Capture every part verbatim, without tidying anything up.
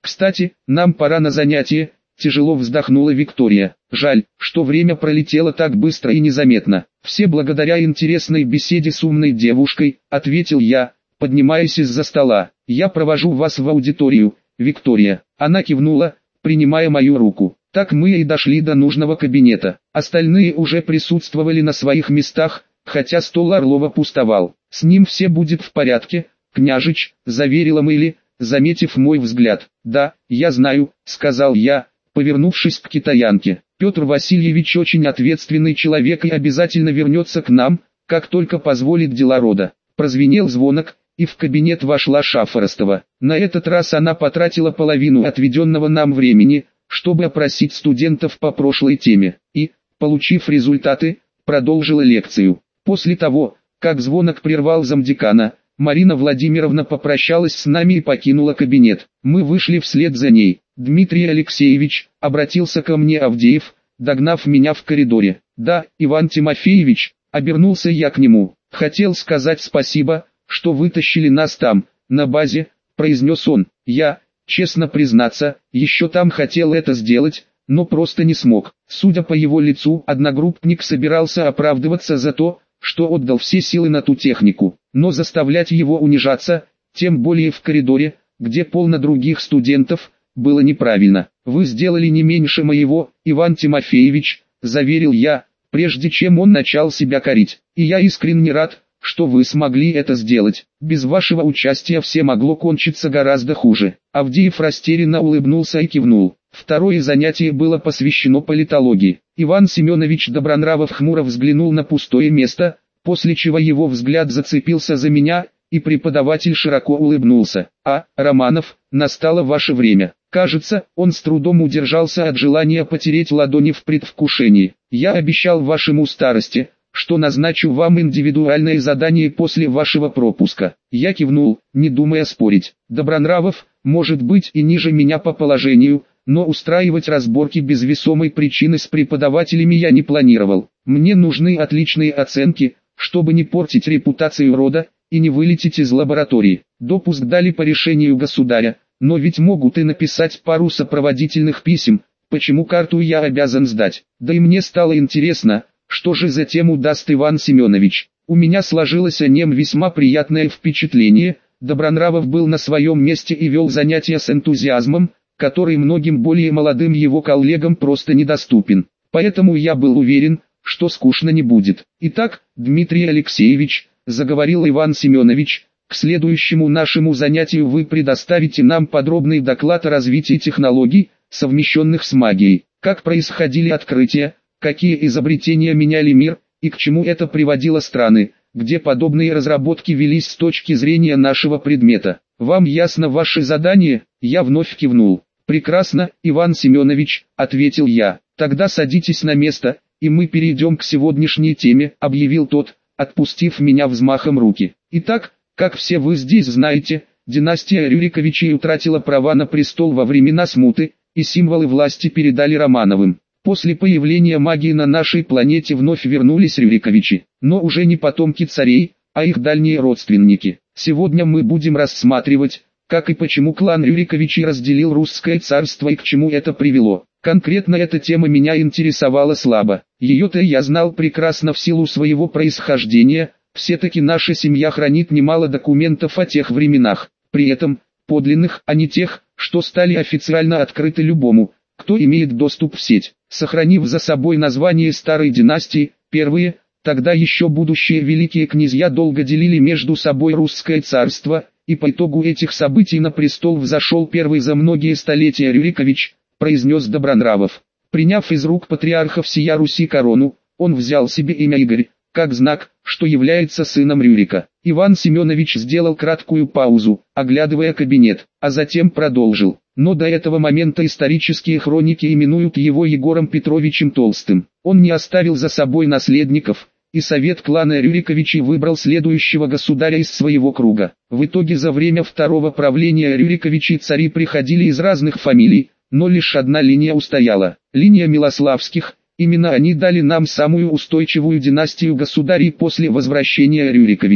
Кстати, нам пора на занятие, тяжело вздохнула Виктория. Жаль, что время пролетело так быстро и незаметно. Все благодаря интересной беседе с умной девушкой, ответил я, поднимаясь из-за стола. Я провожу вас в аудиторию, Виктория. Она кивнула, принимая мою руку. Так мы и дошли до нужного кабинета. Остальные уже присутствовали на своих местах, хотя стол Орлова пустовал. С ним все будет в порядке, княжич, заверила Мэйли, заметив мой взгляд. Да, я знаю, сказал я, повернувшись к китаянке. Петр Васильевич очень ответственный человек и обязательно вернется к нам, как только позволит дела рода. Прозвенел звонок, и в кабинет вошла Шафоростова. На этот раз она потратила половину отведенного нам времени, чтобы опросить студентов по прошлой теме, и, получив результаты, продолжила лекцию. После того, как звонок прервал замдекана, Марина Владимировна попрощалась с нами и покинула кабинет. Мы вышли вслед за ней. Дмитрий Алексеевич, обратился ко мне Авдеев, догнав меня в коридоре. Да, Иван Тимофеевич, обернулся я к нему. Хотел сказать спасибо, что вытащили нас там, на базе, произнес он. Я, честно признаться, еще там хотел это сделать, но просто не смог. Судя по его лицу, одногруппник собирался оправдываться за то, что отдал все силы на ту технику, но заставлять его унижаться, тем более в коридоре, где полно других студентов, было неправильно. Вы сделали не меньше моего, Иван Тимофеевич, заверил я, прежде чем он начал себя корить. И я искренне рад, что вы смогли это сделать. Без вашего участия все могло кончиться гораздо хуже. Авдеев растерянно улыбнулся и кивнул. Второе занятие было посвящено политологии. Иван Семенович Добронравов хмуро взглянул на пустое место, после чего его взгляд зацепился за меня, и преподаватель широко улыбнулся. «А, Романов, настало ваше время». Кажется, он с трудом удержался от желания потереть ладони в предвкушении. «Я обещал вашему старости, что назначу вам индивидуальное задание после вашего пропуска». Я кивнул, не думая спорить. Добронравов, может быть и ниже меня по положению, но устраивать разборки без весомой причины с преподавателями я не планировал. Мне нужны отличные оценки, чтобы не портить репутацию рода и не вылететь из лаборатории. Допуск дали по решению государя, но ведь могут и написать пару сопроводительных писем, почему карту я обязан сдать. Да и мне стало интересно, что же затем удаст Иван Семенович. У меня сложилось о нем весьма приятное впечатление. Добронравов был на своем месте и вел занятия с энтузиазмом, который многим более молодым его коллегам просто недоступен. Поэтому я был уверен, что скучно не будет. Итак, Дмитрий Алексеевич, заговорил Иван Семенович, к следующему нашему занятию вы предоставите нам подробный доклад о развитии технологий, совмещенных с магией. Как происходили открытия, какие изобретения меняли мир, и к чему это приводило страны, где подобные разработки велись с точки зрения нашего предмета. Вам ясно ваше задание? Я вновь кивнул. Прекрасно, Иван Семенович, ответил я. Тогда садитесь на место, и мы перейдем к сегодняшней теме, объявил тот, отпустив меня взмахом руки. Итак, как все вы здесь знаете, династия Рюриковичей утратила права на престол во времена смуты, и символы власти передали Романовым. После появления магии на нашей планете вновь вернулись Рюриковичи, но уже не потомки царей, а их дальние родственники. Сегодня мы будем рассматривать, как и почему клан Рюриковичей разделил русское царство и к чему это привело. Конкретно эта тема меня интересовала слабо. Ее-то я знал прекрасно в силу своего происхождения, все-таки наша семья хранит немало документов о тех временах, при этом, подлинных, а не тех, что стали официально открыты любому, кто имеет доступ в сеть. Сохранив за собой название старой династии, первые, тогда еще будущие великие князья долго делили между собой русское царство, и по итогу этих событий на престол взошел первый за многие столетия Рюрикович, произнес Добронравов. Приняв из рук патриарха всея Руси корону, он взял себе имя Игорь, как знак, что является сыном Рюрика. Иван Семенович сделал краткую паузу, оглядывая кабинет, а затем продолжил. Но до этого момента исторические хроники именуют его Егором Петровичем Толстым. Он не оставил за собой наследников, и совет клана Рюриковичей выбрал следующего государя из своего круга. В итоге за время второго правления Рюриковичей цари приходили из разных фамилий, но лишь одна линия устояла. Линия Милославских. Именно они дали нам самую устойчивую династию государей после возвращения Рюриковичей.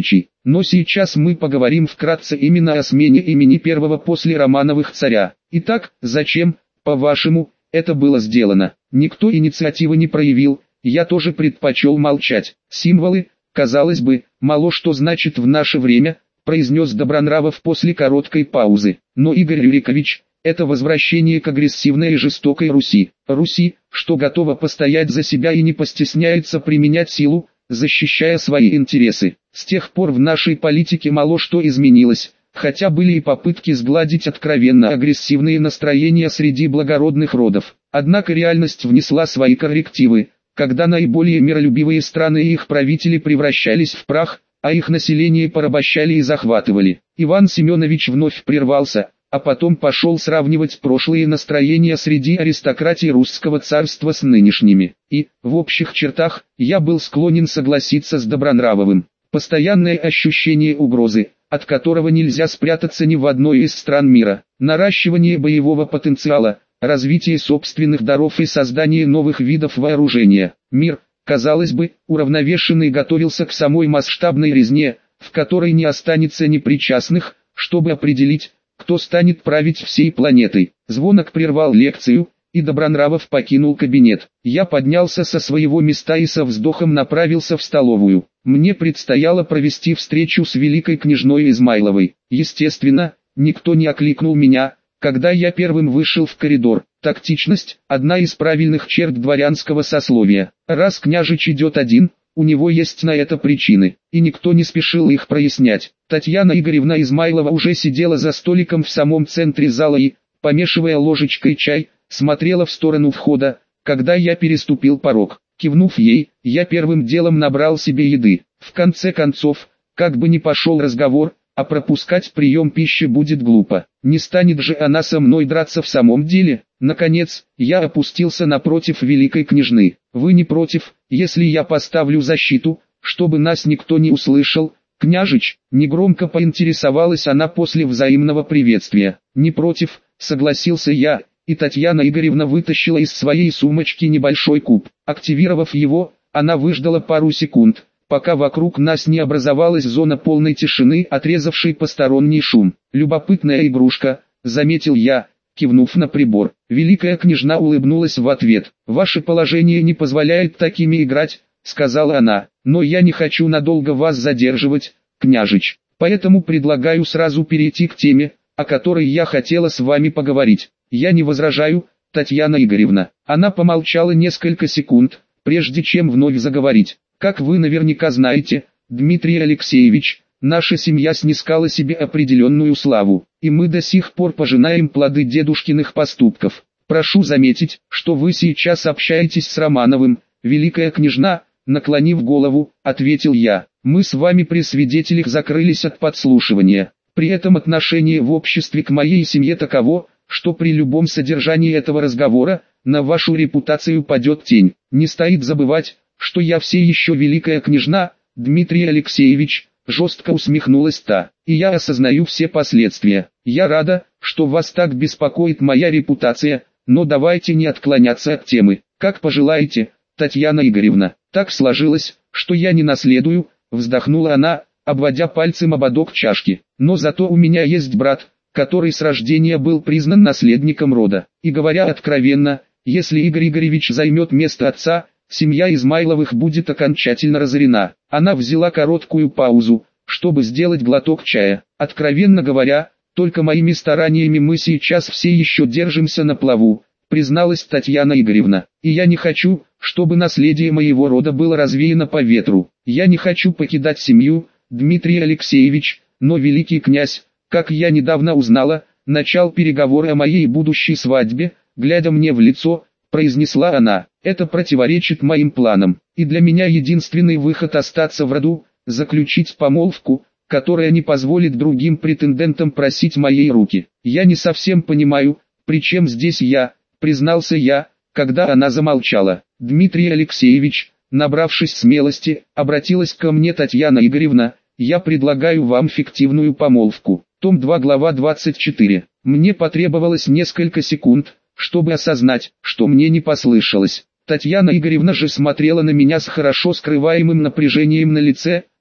Но сейчас мы поговорим вкратце именно о смене имени первого после Романовых царя. Итак, зачем, по-вашему, это было сделано? Никто инициативы не проявил, я тоже предпочел молчать. Символы, казалось бы, мало что значит в наше время, произнес Добронравов после короткой паузы. Но, Игорь Рюрикович, это возвращение к агрессивной и жестокой Руси. Руси, что готова постоять за себя и не постесняется применять силу, защищая свои интересы. С тех пор в нашей политике мало что изменилось, хотя были и попытки сгладить откровенно агрессивные настроения среди благородных родов. Однако реальность внесла свои коррективы, когда наиболее миролюбивые страны и их правители превращались в прах, а их население порабощали и захватывали. Иван Семенович вновь прервался, а потом пошел сравнивать прошлые настроения среди аристократии русского царства с нынешними. И, в общих чертах, я был склонен согласиться с Добронравовым. Постоянное ощущение угрозы, от которого нельзя спрятаться ни в одной из стран мира, наращивание боевого потенциала, развитие собственных даров и создание новых видов вооружения. Мир, казалось бы, уравновешенный готовился к самой масштабной резне, в которой не останется непричастных, чтобы определить, кто станет править всей планетой. Звонок прервал лекцию, и Добронравов покинул кабинет. Я поднялся со своего места и со вздохом направился в столовую. Мне предстояло провести встречу с великой княжной Измайловой. Естественно, никто не окликнул меня, когда я первым вышел в коридор. Тактичность – одна из правильных черт дворянского сословия. Раз княжич идет один, у него есть на это причины, и никто не спешил их прояснять. Татьяна Игоревна Измайлова уже сидела за столиком в самом центре зала и, помешивая ложечкой чай, смотрела в сторону входа, когда я переступил порог. Кивнув ей, я первым делом набрал себе еды. В конце концов, как бы ни пошел разговор, а пропускать прием пищи будет глупо. Не станет же она со мной драться в самом деле. Наконец, я опустился напротив великой княжны. Вы не против, если я поставлю защиту, чтобы нас никто не услышал? Княжич, негромко поинтересовалась она после взаимного приветствия. Не против, согласился я, и Татьяна Игоревна вытащила из своей сумочки небольшой куб. Активировав его, она выждала пару секунд, пока вокруг нас не образовалась зона полной тишины, отрезавшей посторонний шум. Любопытная игрушка, заметил я, кивнув на прибор. Великая княжна улыбнулась в ответ. «Ваше положение не позволяет такими играть», — сказала она, — «но я не хочу надолго вас задерживать, княжич, поэтому предлагаю сразу перейти к теме, о которой я хотела с вами поговорить». «Я не возражаю, Татьяна Игоревна». Она помолчала несколько секунд, прежде чем вновь заговорить. «Как вы наверняка знаете, Дмитрий Алексеевич, наша семья снискала себе определенную славу, и мы до сих пор пожинаем плоды дедушкиных поступков. Прошу заметить, что вы сейчас общаетесь с Романовым, великая княжна», наклонив голову, ответил я. «Мы с вами при свидетелях закрылись от подслушивания. При этом отношение в обществе к моей семье таково, что при любом содержании этого разговора, на вашу репутацию падет тень. Не стоит забывать, что я все еще великая княжна, Дмитрий Алексеевич», жестко усмехнулась та, «и я осознаю все последствия. Я рада, что вас так беспокоит моя репутация, но давайте не отклоняться от темы. Как пожелаете, Татьяна Игоревна». «Так сложилось, что я не наследую», вздохнула она, обводя пальцем ободок чашки. «Но зато у меня есть брат, который с рождения был признан наследником рода. И говоря откровенно, если Игорь Игоревич займет место отца, семья Измайловых будет окончательно разорена». Она взяла короткую паузу, чтобы сделать глоток чая. «Откровенно говоря, только моими стараниями мы сейчас все еще держимся на плаву», призналась Татьяна Игоревна. «И я не хочу, чтобы наследие моего рода было развеяно по ветру. Я не хочу покидать семью, Дмитрий Алексеевич, но великий князь, как я недавно узнала, начал переговоры о моей будущей свадьбе, глядя мне в лицо, произнесла она. Это противоречит моим планам, и для меня единственный выход остаться в роду, заключить помолвку, которая не позволит другим претендентам просить моей руки. Я не совсем понимаю, при чем здесь я, признался я, когда она замолчала. Дмитрий Алексеевич, набравшись смелости, обратилась ко мне Татьяна Игоревна, я предлагаю вам фиктивную помолвку. Том два глава двадцать четыре. Мне потребовалось несколько секунд, чтобы осознать, что мне не послышалось. Татьяна Игоревна же смотрела на меня с хорошо скрываемым напряжением на лице,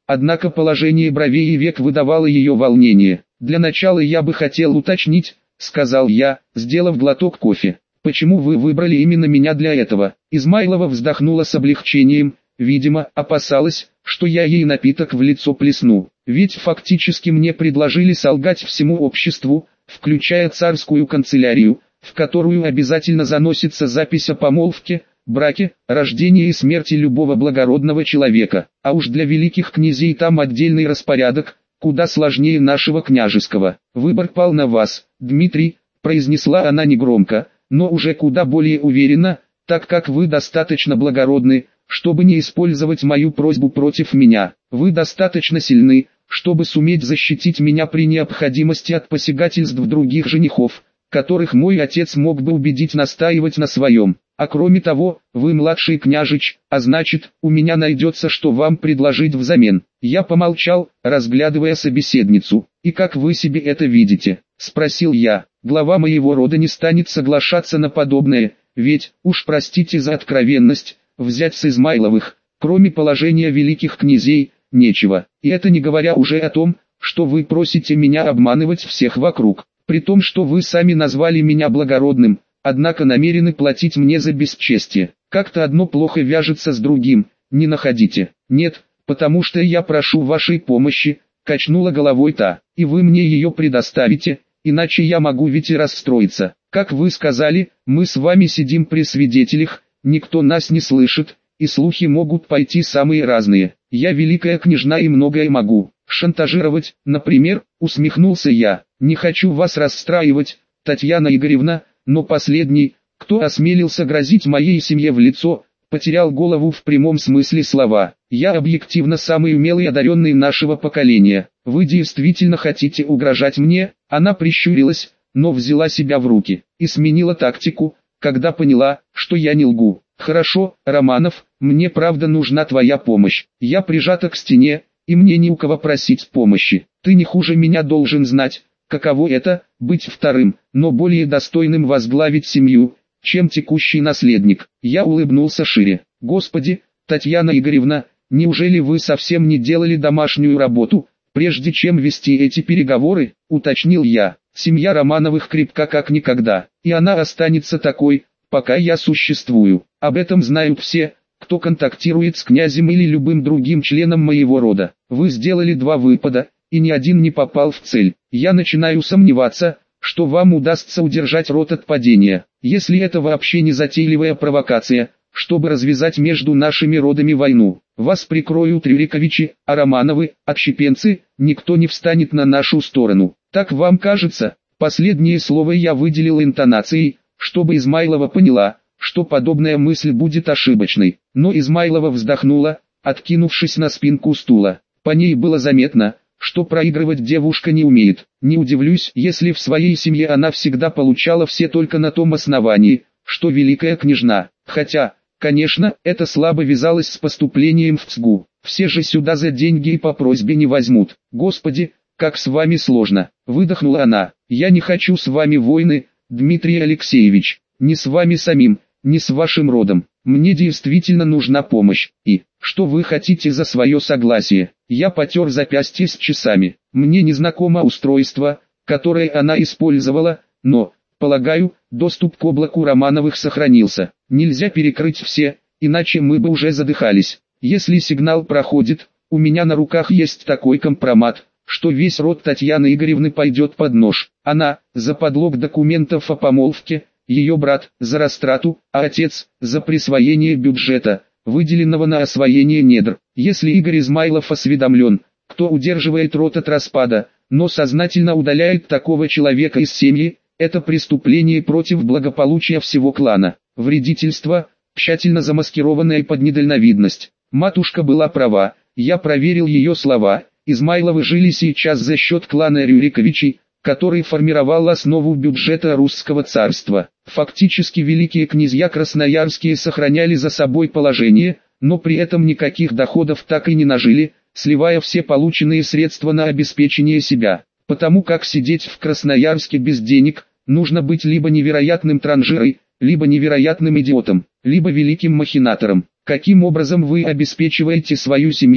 однако положение бровей и век выдавало ее волнение. «Для начала я бы хотел уточнить», — сказал я, сделав глоток кофе. «Почему вы выбрали именно меня для этого?» Измайлова вздохнула с облегчением, видимо, опасалась, что я ей напиток в лицо плесну. Ведь фактически мне предложили солгать всему обществу, включая царскую канцелярию, в которую обязательно заносится запись о помолвке, браке, рождении и смерти любого благородного человека. А уж для великих князей там отдельный распорядок, куда сложнее нашего княжеского. «Выбор пал на вас, Дмитрий», — произнесла она негромко, но уже куда более уверенно, так как вы достаточно благородны, чтобы не использовать мою просьбу против меня. Вы достаточно сильны, чтобы суметь защитить меня при необходимости от посягательств других женихов, которых мой отец мог бы убедить настаивать на своем. А кроме того, вы младший княжич, а значит, у меня найдется, что вам предложить взамен». Я помолчал, разглядывая собеседницу. «И как вы себе это видите?» — спросил я. «Глава моего рода не станет соглашаться на подобное, ведь, уж простите за откровенность, взять с Измайловых, кроме положения великих князей, нечего. И это не говоря уже о том, что вы просите меня обманывать всех вокруг, при том, что вы сами назвали меня благородным, однако намерены платить мне за бесчестие. Как-то одно плохо вяжется с другим, не находите?» «Нет, потому что я прошу вашей помощи», — качнула головой та, — «и вы мне ее предоставите, иначе я могу ведь и расстроиться. Как вы сказали, мы с вами сидим при свидетелях, никто нас не слышит, и слухи могут пойти самые разные. Я великая княжна и многое могу. Шантажировать, например», — усмехнулся я. «Не хочу вас расстраивать, Татьяна Игоревна, но последний, кто осмелился грозить моей семье в лицо, потерял голову в прямом смысле слова. Я объективно самый умелый и одаренный нашего поколения. Вы действительно хотите угрожать мне?» Она прищурилась, но взяла себя в руки и сменила тактику, когда поняла, что я не лгу. «Хорошо, Романов, мне правда нужна твоя помощь. Я прижата к стене, и мне не у кого просить помощи. Ты не хуже меня должен знать, каково это — быть вторым, но более достойным возглавить семью, чем текущий наследник». Я улыбнулся шире. «Господи, Татьяна Игоревна, неужели вы совсем не делали домашнюю работу, прежде чем вести эти переговоры?» — уточнил я. «Семья Романовых крепка как никогда, и она останется такой, пока я существую. Об этом знают все, кто контактирует с князем или любым другим членом моего рода. Вы сделали два выпада, и ни один не попал в цель. Я начинаю сомневаться, что вам удастся удержать род от падения. Если это вообще не затейливая провокация, чтобы развязать между нашими родами войну, вас прикроют Рюриковичи, а Романовы, отщепенцы, никто не встанет на нашу сторону. Так вам кажется?» Последнее слово я выделил интонацией, чтобы Измайлова поняла, что подобная мысль будет ошибочной. Но Измайлова вздохнула, откинувшись на спинку стула. По ней было заметно, что проигрывать девушка не умеет. Не удивлюсь, если в своей семье она всегда получала все только на том основании, что великая княжна. Хотя, конечно, это слабо вязалось с поступлением в ЦГУ. Все же сюда за деньги и по просьбе не возьмут. «Господи, как с вами сложно», — выдохнула она. «Я не хочу с вами войны, Дмитрий Алексеевич, ни с вами самим, ни с вашим родом. Мне действительно нужна помощь. И, что вы хотите за свое согласие?» Я потер запястье с часами. Мне незнакомо устройство, которое она использовала, но, полагаю, доступ к облаку Романовых сохранился. Нельзя перекрыть все, иначе мы бы уже задыхались. Если сигнал проходит, у меня на руках есть такой компромат, что весь род Татьяны Игоревны пойдет под нож. Она, за подлог документов о помолвке, ее брат, за растрату, а отец, за присвоение бюджета, выделенного на освоение недр. Если Игорь Измайлов осведомлен, кто удерживает род от распада, но сознательно удаляет такого человека из семьи, это преступление против благополучия всего клана. Вредительство, тщательно замаскированное под недальновидность. Матушка была права, я проверил ее слова. Измайловы жили сейчас за счет клана Рюриковичей, который формировал основу бюджета русского царства. Фактически великие князья красноярские сохраняли за собой положение, но при этом никаких доходов так и не нажили, сливая все полученные средства на обеспечение себя. Потому как сидеть в Красноярске без денег, нужно быть либо невероятным транжирой, либо невероятным идиотом, либо великим махинатором. Каким образом вы обеспечиваете свою семью,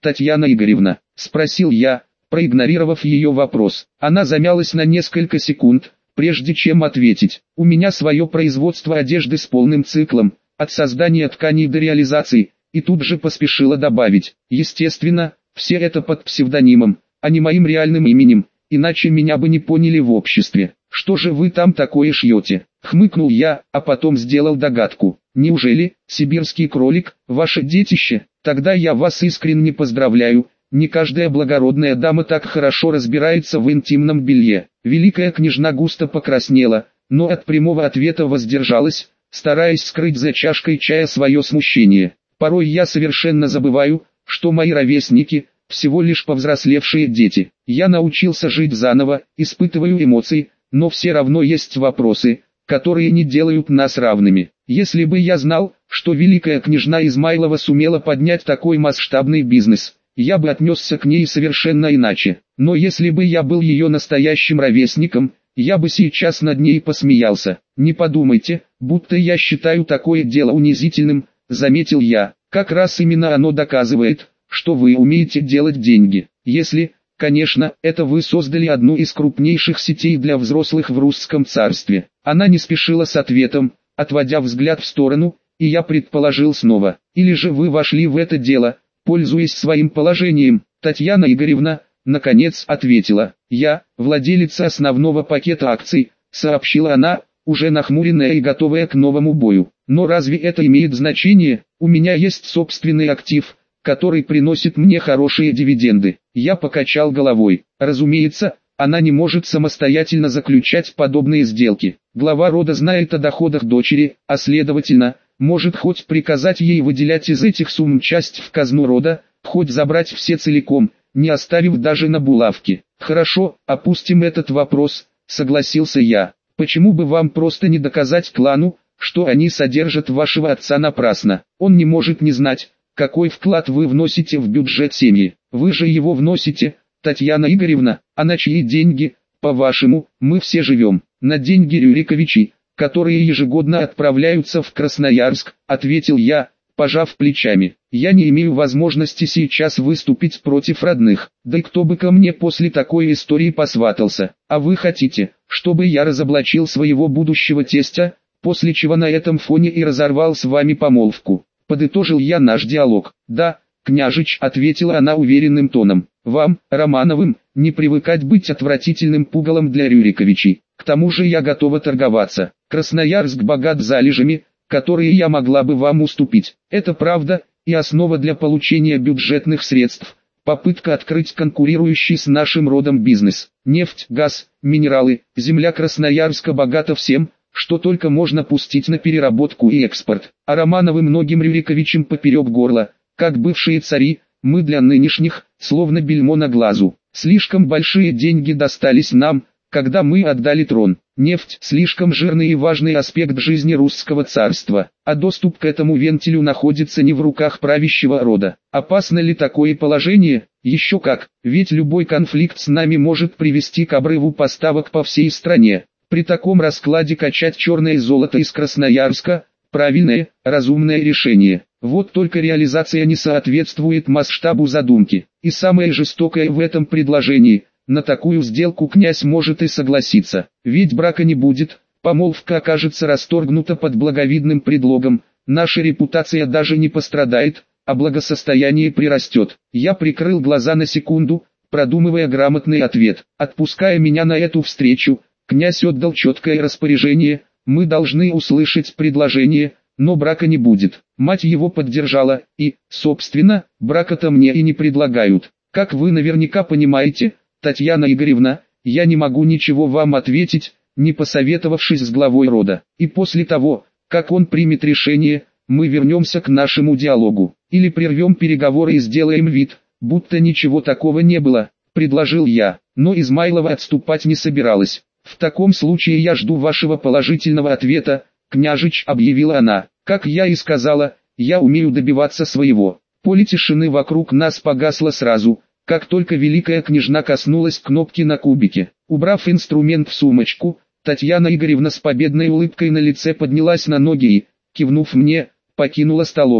Татьяна Игоревна?» – спросил я, проигнорировав ее вопрос. Она замялась на несколько секунд, прежде чем ответить. «У меня свое производство одежды с полным циклом, от создания тканей до реализации», и тут же поспешила добавить. «Естественно, все это под псевдонимом, а не моим реальным именем, иначе меня бы не поняли в обществе. Что же вы там такое шьете?» – хмыкнул я, а потом сделал догадку. «Неужели сибирский кролик – ваше детище? Тогда я вас искренне поздравляю. Не каждая благородная дама так хорошо разбирается в интимном белье». Великая княжна густо покраснела, но от прямого ответа воздержалась, стараясь скрыть за чашкой чая свое смущение. «Порой я совершенно забываю, что мои ровесники – всего лишь повзрослевшие дети. Я научился жить заново, испытываю эмоции, но все равно есть вопросы, которые не делают нас равными. Если бы я знал, что великая княжна Измайлова сумела поднять такой масштабный бизнес, я бы отнесся к ней совершенно иначе. Но если бы я был ее настоящим ровесником, я бы сейчас над ней посмеялся. Не подумайте, будто я считаю такое дело унизительным», — заметил я. «Как раз именно оно доказывает, что вы умеете делать деньги. Если, конечно, это вы создали одну из крупнейших сетей для взрослых в русском царстве». Она не спешила с ответом, отводя взгляд в сторону, и я предположил снова. «Или же вы вошли в это дело, пользуясь своим положением?» Татьяна Игоревна, наконец, ответила. «Я, владелица основного пакета акций», — сообщила она, уже нахмуренная и готовая к новому бою. «Но разве это имеет значение? У меня есть собственный актив, который приносит мне хорошие дивиденды». Я покачал головой. Разумеется, она не может самостоятельно заключать подобные сделки. Глава рода знает о доходах дочери, а следовательно, может хоть приказать ей выделять из этих сумм часть в казну рода, хоть забрать все целиком, не оставив даже на булавке. «Хорошо, опустим этот вопрос», — согласился я. «Почему бы вам просто не доказать клану, что они содержат вашего отца напрасно? Он не может не знать, какой вклад вы вносите в бюджет семьи. Вы же его вносите, Татьяна Игоревна, а на чьи деньги, по-вашему, мы все живем?» «На деньги Рюриковичей, которые ежегодно отправляются в Красноярск», — ответил я, пожав плечами. «Я не имею возможности сейчас выступить против родных, да и кто бы ко мне после такой истории посватался. А вы хотите, чтобы я разоблачил своего будущего тестя, после чего на этом фоне и разорвал с вами помолвку?» Подытожил я наш диалог. «Да, княжич», — ответила она уверенным тоном. «Вам, Романовым, не привыкать быть отвратительным пугалом для Рюриковичей. К тому же я готова торговаться. Красноярск богат залежами, которые я могла бы вам уступить. Это правда, и основа для получения бюджетных средств. Попытка открыть конкурирующий с нашим родом бизнес. Нефть, газ, минералы, земля Красноярска богата всем, что только можно пустить на переработку и экспорт. А Романовы многим Рюриковичам поперек горла, как бывшие цари, мы для нынешних, словно бельмо на глазу. Слишком большие деньги достались нам, когда мы отдали трон. Нефть – слишком жирный и важный аспект жизни русского царства, а доступ к этому вентилю находится не в руках правящего рода. Опасно ли такое положение? Еще как, ведь любой конфликт с нами может привести к обрыву поставок по всей стране. При таком раскладе качать черное золото из Красноярска – правильное, разумное решение. Вот только реализация не соответствует масштабу задумки. И самое жестокое в этом предложении – на такую сделку князь может и согласиться, ведь брака не будет, помолвка окажется расторгнута под благовидным предлогом, наша репутация даже не пострадает, а благосостояние прирастет. Я прикрыл глаза на секунду, продумывая грамотный ответ. Отпуская меня на эту встречу, князь отдал четкое распоряжение: мы должны услышать предложение, но брака не будет. Мать его поддержала, и, собственно, брака-то мне и не предлагают. Как вы наверняка понимаете, Татьяна Игоревна, я не могу ничего вам ответить, не посоветовавшись с главой рода. И после того, как он примет решение, мы вернемся к нашему диалогу. Или прервем переговоры и сделаем вид, будто ничего такого не было, предложил я. Но Измайлова отступать не собиралась. В таком случае я жду вашего положительного ответа, княжич, объявила она. Как я и сказала, я умею добиваться своего. Поле тишины вокруг нас погасло сразу, как только великая княжна коснулась кнопки на кубике. Убрав инструмент в сумочку, Татьяна Игоревна с победной улыбкой на лице поднялась на ноги и, кивнув мне, покинула столовую.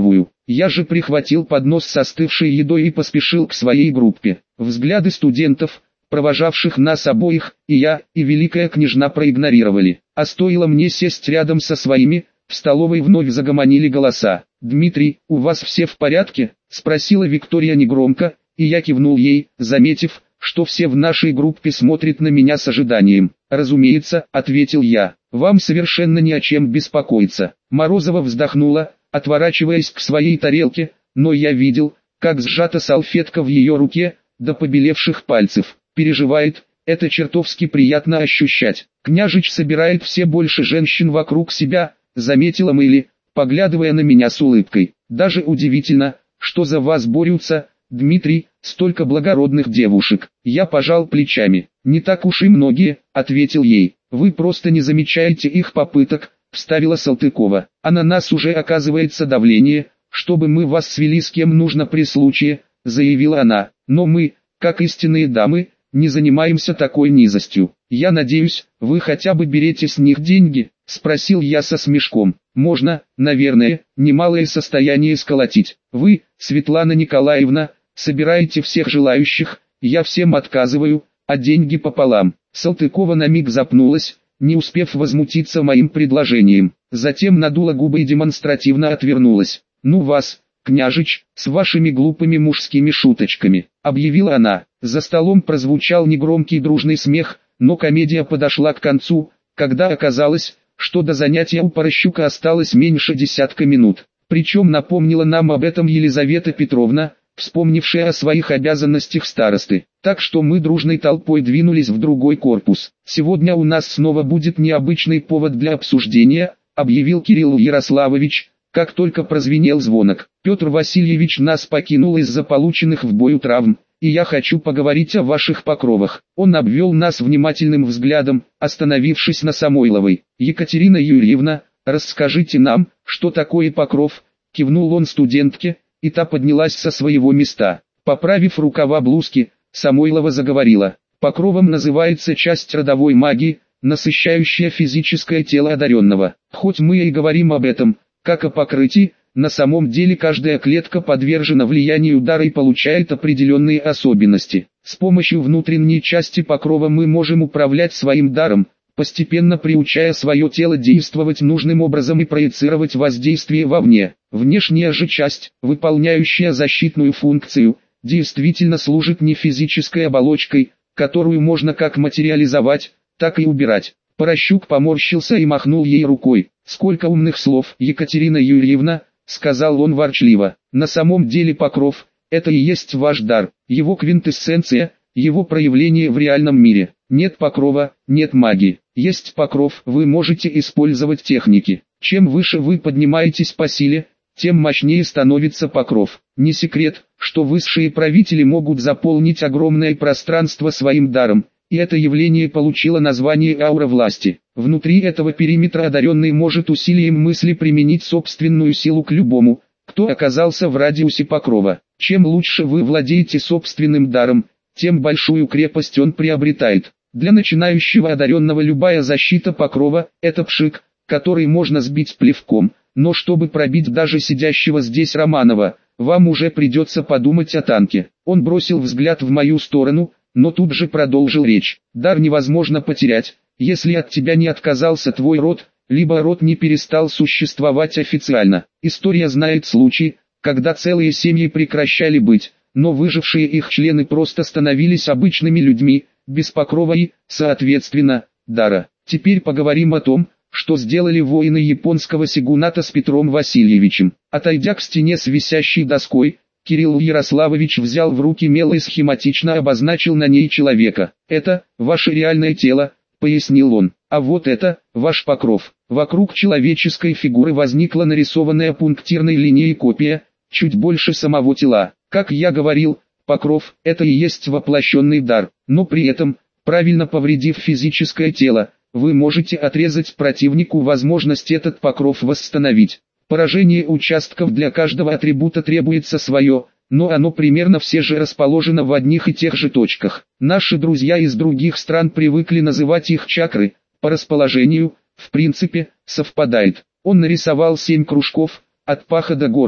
Я же прихватил поднос с остывшей едой и поспешил к своей группе. Взгляды студентов, провожавших нас обоих, и я, и великая княжна проигнорировали. А стоило мне сесть рядом со своими, в столовой вновь загомонили голоса. «Дмитрий, у вас все в порядке?» – спросила Виктория негромко, и я кивнул ей, заметив, что все в нашей группе смотрят на меня с ожиданием. «Разумеется», – ответил я, – «вам совершенно ни о чем беспокоиться». Морозова вздохнула, отворачиваясь к своей тарелке, но я видел, как сжата салфетка в ее руке, до побелевших пальцев. Переживает, это чертовски приятно ощущать. Княжич собирает все больше женщин вокруг себя, заметила Мэйли, поглядывая на меня с улыбкой. Даже удивительно, что за вас борются, Дмитрий, столько благородных девушек. Я пожал плечами. Не так уж и многие, ответил ей. Вы просто не замечаете их попыток, вставила Салтыкова. А на нас уже оказывается давление, чтобы мы вас свели с кем нужно при случае, заявила она. Но мы, как истинные дамы, не занимаемся такой низостью. Я надеюсь, вы хотя бы берете с них деньги, спросил я со смешком. Можно, наверное, немалое состояние сколотить. Вы, Светлана Николаевна, собираете всех желающих, я всем отказываю, а деньги пополам. Салтыкова на миг запнулась, не успев возмутиться моим предложением. Затем надула губы и демонстративно отвернулась. «Ну вас, княжич, с вашими глупыми мужскими шуточками», — объявила она. За столом прозвучал негромкий дружный смех, но комедия подошла к концу, когда оказалось, что до занятия у Порощука осталось меньше десятка минут. Причем напомнила нам об этом Елизавета Петровна, вспомнившая о своих обязанностях старосты. Так что мы дружной толпой двинулись в другой корпус. «Сегодня у нас снова будет необычный повод для обсуждения», — объявил Кирилл Ярославович, как только прозвенел звонок. «Петр Васильевич нас покинул из-за полученных в бою травм, и я хочу поговорить о ваших покровах». Он обвел нас внимательным взглядом, остановившись на Самойловой. «Екатерина Юрьевна, расскажите нам, что такое покров?» — кивнул он студентке, и та поднялась со своего места. Поправив рукава блузки, Самойлова заговорила. «Покровом называется часть родовой магии, насыщающая физическое тело одаренного. Хоть мы и говорим об этом, как о покрытии, на самом деле каждая клетка подвержена влиянию дара и получает определенные особенности. С помощью внутренней части покрова мы можем управлять своим даром, постепенно приучая свое тело действовать нужным образом и проецировать воздействие вовне. Внешняя же часть, выполняющая защитную функцию, действительно служит не физической оболочкой, которую можно как материализовать, так и убирать». Порощук поморщился и махнул ей рукой. «Сколько умных слов, Екатерина Юрьевна», — сказал он ворчливо. «На самом деле покров — это и есть ваш дар, его квинтэссенция, его проявление в реальном мире. Нет покрова, нет магии. Есть покров, вы можете использовать техники. Чем выше вы поднимаетесь по силе, тем мощнее становится покров. Не секрет, что высшие правители могут заполнить огромное пространство своим даром, и это явление получило название аура власти. Внутри этого периметра одаренный может усилием мысли применить собственную силу к любому, кто оказался в радиусе покрова. Чем лучше вы владеете собственным даром, тем большую крепость он приобретает. Для начинающего одаренного любая защита покрова – это пшик, который можно сбить плевком, но чтобы пробить даже сидящего здесь Романова, вам уже придется подумать о танке. Он бросил взгляд в мою сторону, но тут же продолжил речь. «Дар невозможно потерять, если от тебя не отказался твой род, либо род не перестал существовать официально. История знает случаи, когда целые семьи прекращали быть, но выжившие их члены просто становились обычными людьми, без покрова и, соответственно, дара. Теперь поговорим о том, что сделали воины японского сигуната с Петром Васильевичем». Отойдя к стене с висящей доской, Кирилл Ярославович взял в руки мел и схематично обозначил на ней человека. «Это ваше реальное тело», — пояснил он. «А вот это ваш покров». Вокруг человеческой фигуры возникла нарисованная пунктирной линией копия, чуть больше самого тела. Как я говорил, покров — это и есть воплощенный дар, но при этом, правильно повредив физическое тело, вы можете отрезать противнику возможность этот покров восстановить. Поражение участков для каждого атрибута требуется свое, но оно примерно все же расположено в одних и тех же точках. Наши друзья из других стран привыкли называть их чакры, по расположению, в принципе, совпадает. Он нарисовал семь кружков, от паха до горла.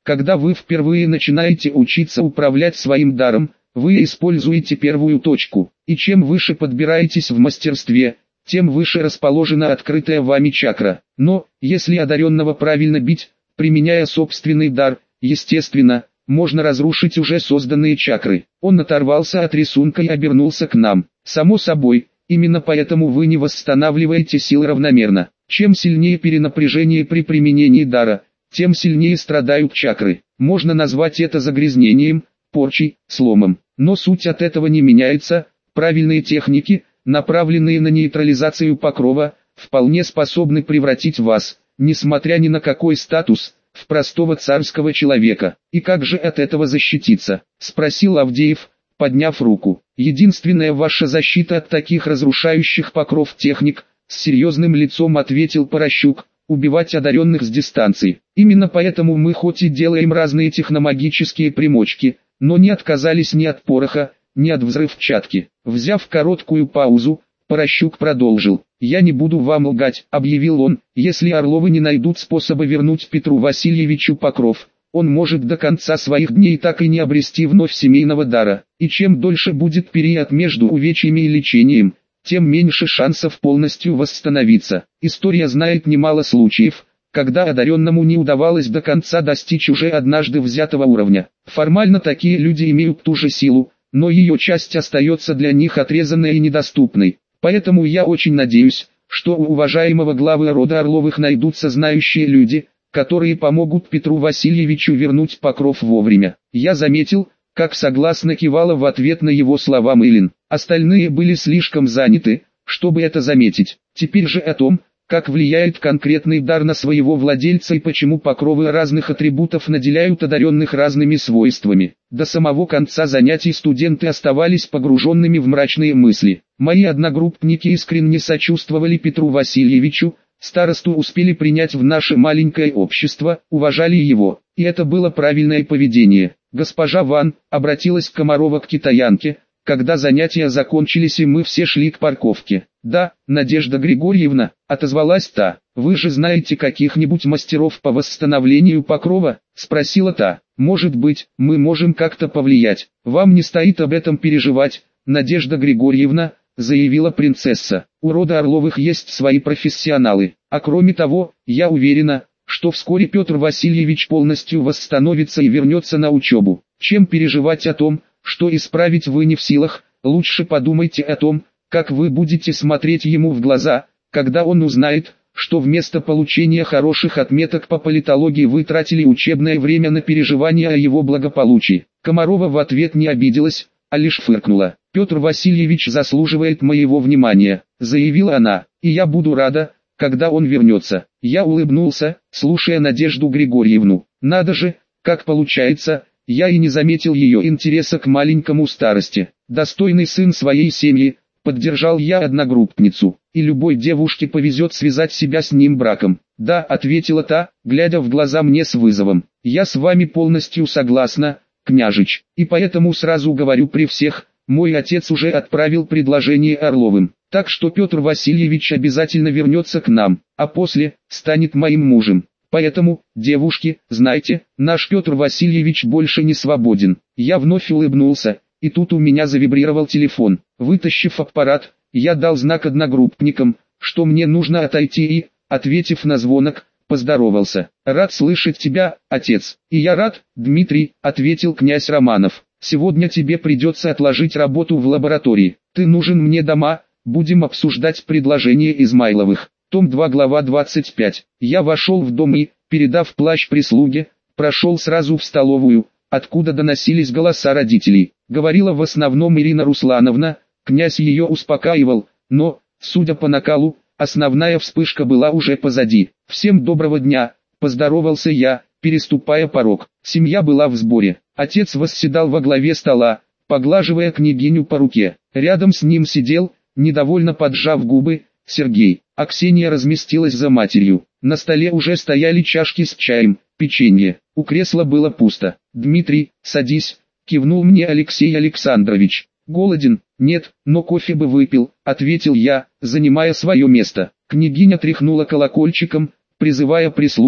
Когда вы впервые начинаете учиться управлять своим даром, вы используете первую точку, и чем выше подбираетесь в мастерстве, тем выше расположена открытая вами чакра. Но, если одаренного правильно бить, применяя собственный дар, естественно, можно разрушить уже созданные чакры. Он оторвался от рисунка и обернулся к нам. Само собой, именно поэтому вы не восстанавливаете силы равномерно. Чем сильнее перенапряжение при применении дара, тем сильнее страдают чакры. Можно назвать это загрязнением, порчей, сломом. Но суть от этого не меняется. Правильные техники, направленные на нейтрализацию покрова, вполне способны превратить вас, несмотря ни на какой статус, в простого царского человека. И как же от этого защититься? Спросил Авдеев, подняв руку. Единственная ваша защита от таких разрушающих покров техник, с серьезным лицом ответил Порощук, убивать одаренных с дистанции. Именно поэтому мы хоть и делаем разные техномагические примочки, но не отказались ни от пороха, ни от взрывчатки. Взяв короткую паузу, Порощук продолжил. «Я не буду вам лгать», — объявил он, — «если Орловы не найдут способа вернуть Петру Васильевичу покров, он может до конца своих дней так и не обрести вновь семейного дара. И чем дольше будет период между увечьями и лечением, тем меньше шансов полностью восстановиться. История знает немало случаев, когда одаренному не удавалось до конца достичь уже однажды взятого уровня. Формально такие люди имеют ту же силу, но ее часть остается для них отрезанной и недоступной. Поэтому я очень надеюсь, что у уважаемого главы рода Орловых найдутся знающие люди, которые помогут Петру Васильевичу вернуть покров вовремя». Я заметил, как согласно кивала в ответ на его слова Мылин. Остальные были слишком заняты, чтобы это заметить. Теперь же о том, как влияет конкретный дар на своего владельца и почему покровы разных атрибутов наделяют одаренных разными свойствами. До самого конца занятий студенты оставались погруженными в мрачные мысли. Мои одногруппники искренне сочувствовали Петру Васильевичу, старосту успели принять в наше маленькое общество, уважали его, и это было правильное поведение. Госпожа Ван обратилась Комарова к китаянке, когда занятия закончились и мы все шли к парковке. «Да, Надежда Григорьевна», — отозвалась та, — «вы же знаете каких-нибудь мастеров по восстановлению покрова?» — спросила та. «Может быть, мы можем как-то повлиять. Вам не стоит об этом переживать, Надежда Григорьевна», — заявила принцесса. «У рода Орловых есть свои профессионалы, а кроме того, я уверена, что вскоре Петр Васильевич полностью восстановится и вернется на учебу. Чем переживать о том, что исправить вы не в силах, лучше подумайте о том, как вы будете смотреть ему в глаза, когда он узнает, что вместо получения хороших отметок по политологии вы тратили учебное время на переживания о его благополучии». Комарова в ответ не обиделась, а лишь фыркнула. «Петр Васильевич заслуживает моего внимания», — заявила она, — «и я буду рада, когда он вернется». Я улыбнулся, слушая Надежду Григорьевну. Надо же, как получается, я и не заметил ее интереса к маленькому старости. Достойный сын своей семьи, поддержал я одногруппницу, и любой девушке повезет связать себя с ним браком. «Да», — ответила та, глядя в глаза мне с вызовом, — «я с вами полностью согласна, княжич, и поэтому сразу говорю при всех, мой отец уже отправил предложение Орловым, так что Петр Васильевич обязательно вернется к нам, а после, станет моим мужем. Поэтому, девушки, знайте, наш Петр Васильевич больше не свободен». Я вновь улыбнулся, и тут у меня завибрировал телефон. Вытащив аппарат, я дал знак одногруппникам, что мне нужно отойти и, ответив на звонок, поздоровался. «Рад слышать тебя, отец». «И я рад, Дмитрий», — ответил князь Романов. «Сегодня тебе придется отложить работу в лаборатории. Ты нужен мне дома, будем обсуждать предложение Измайловых». Том два, глава двадцать пять. Я вошел в дом и, передав плащ прислуге, прошел сразу в столовую, откуда доносились голоса родителей. Говорила в основном Ирина Руслановна, князь ее успокаивал, но, судя по накалу, основная вспышка была уже позади. «Всем доброго дня», — поздоровался я, переступая порог. Семья была в сборе. Отец восседал во главе стола, поглаживая княгиню по руке. Рядом с ним сидел, недовольно поджав губы, Сергей, а Ксения разместилась за матерью. На столе уже стояли чашки с чаем, печенье. У кресла было пусто. «Дмитрий, садись», — кивнул мне Алексей Александрович. «Голоден?» «Нет, но кофе бы выпил», — ответил я, занимая свое место. Княгиня тряхнула колокольчиком, призывая прислугу,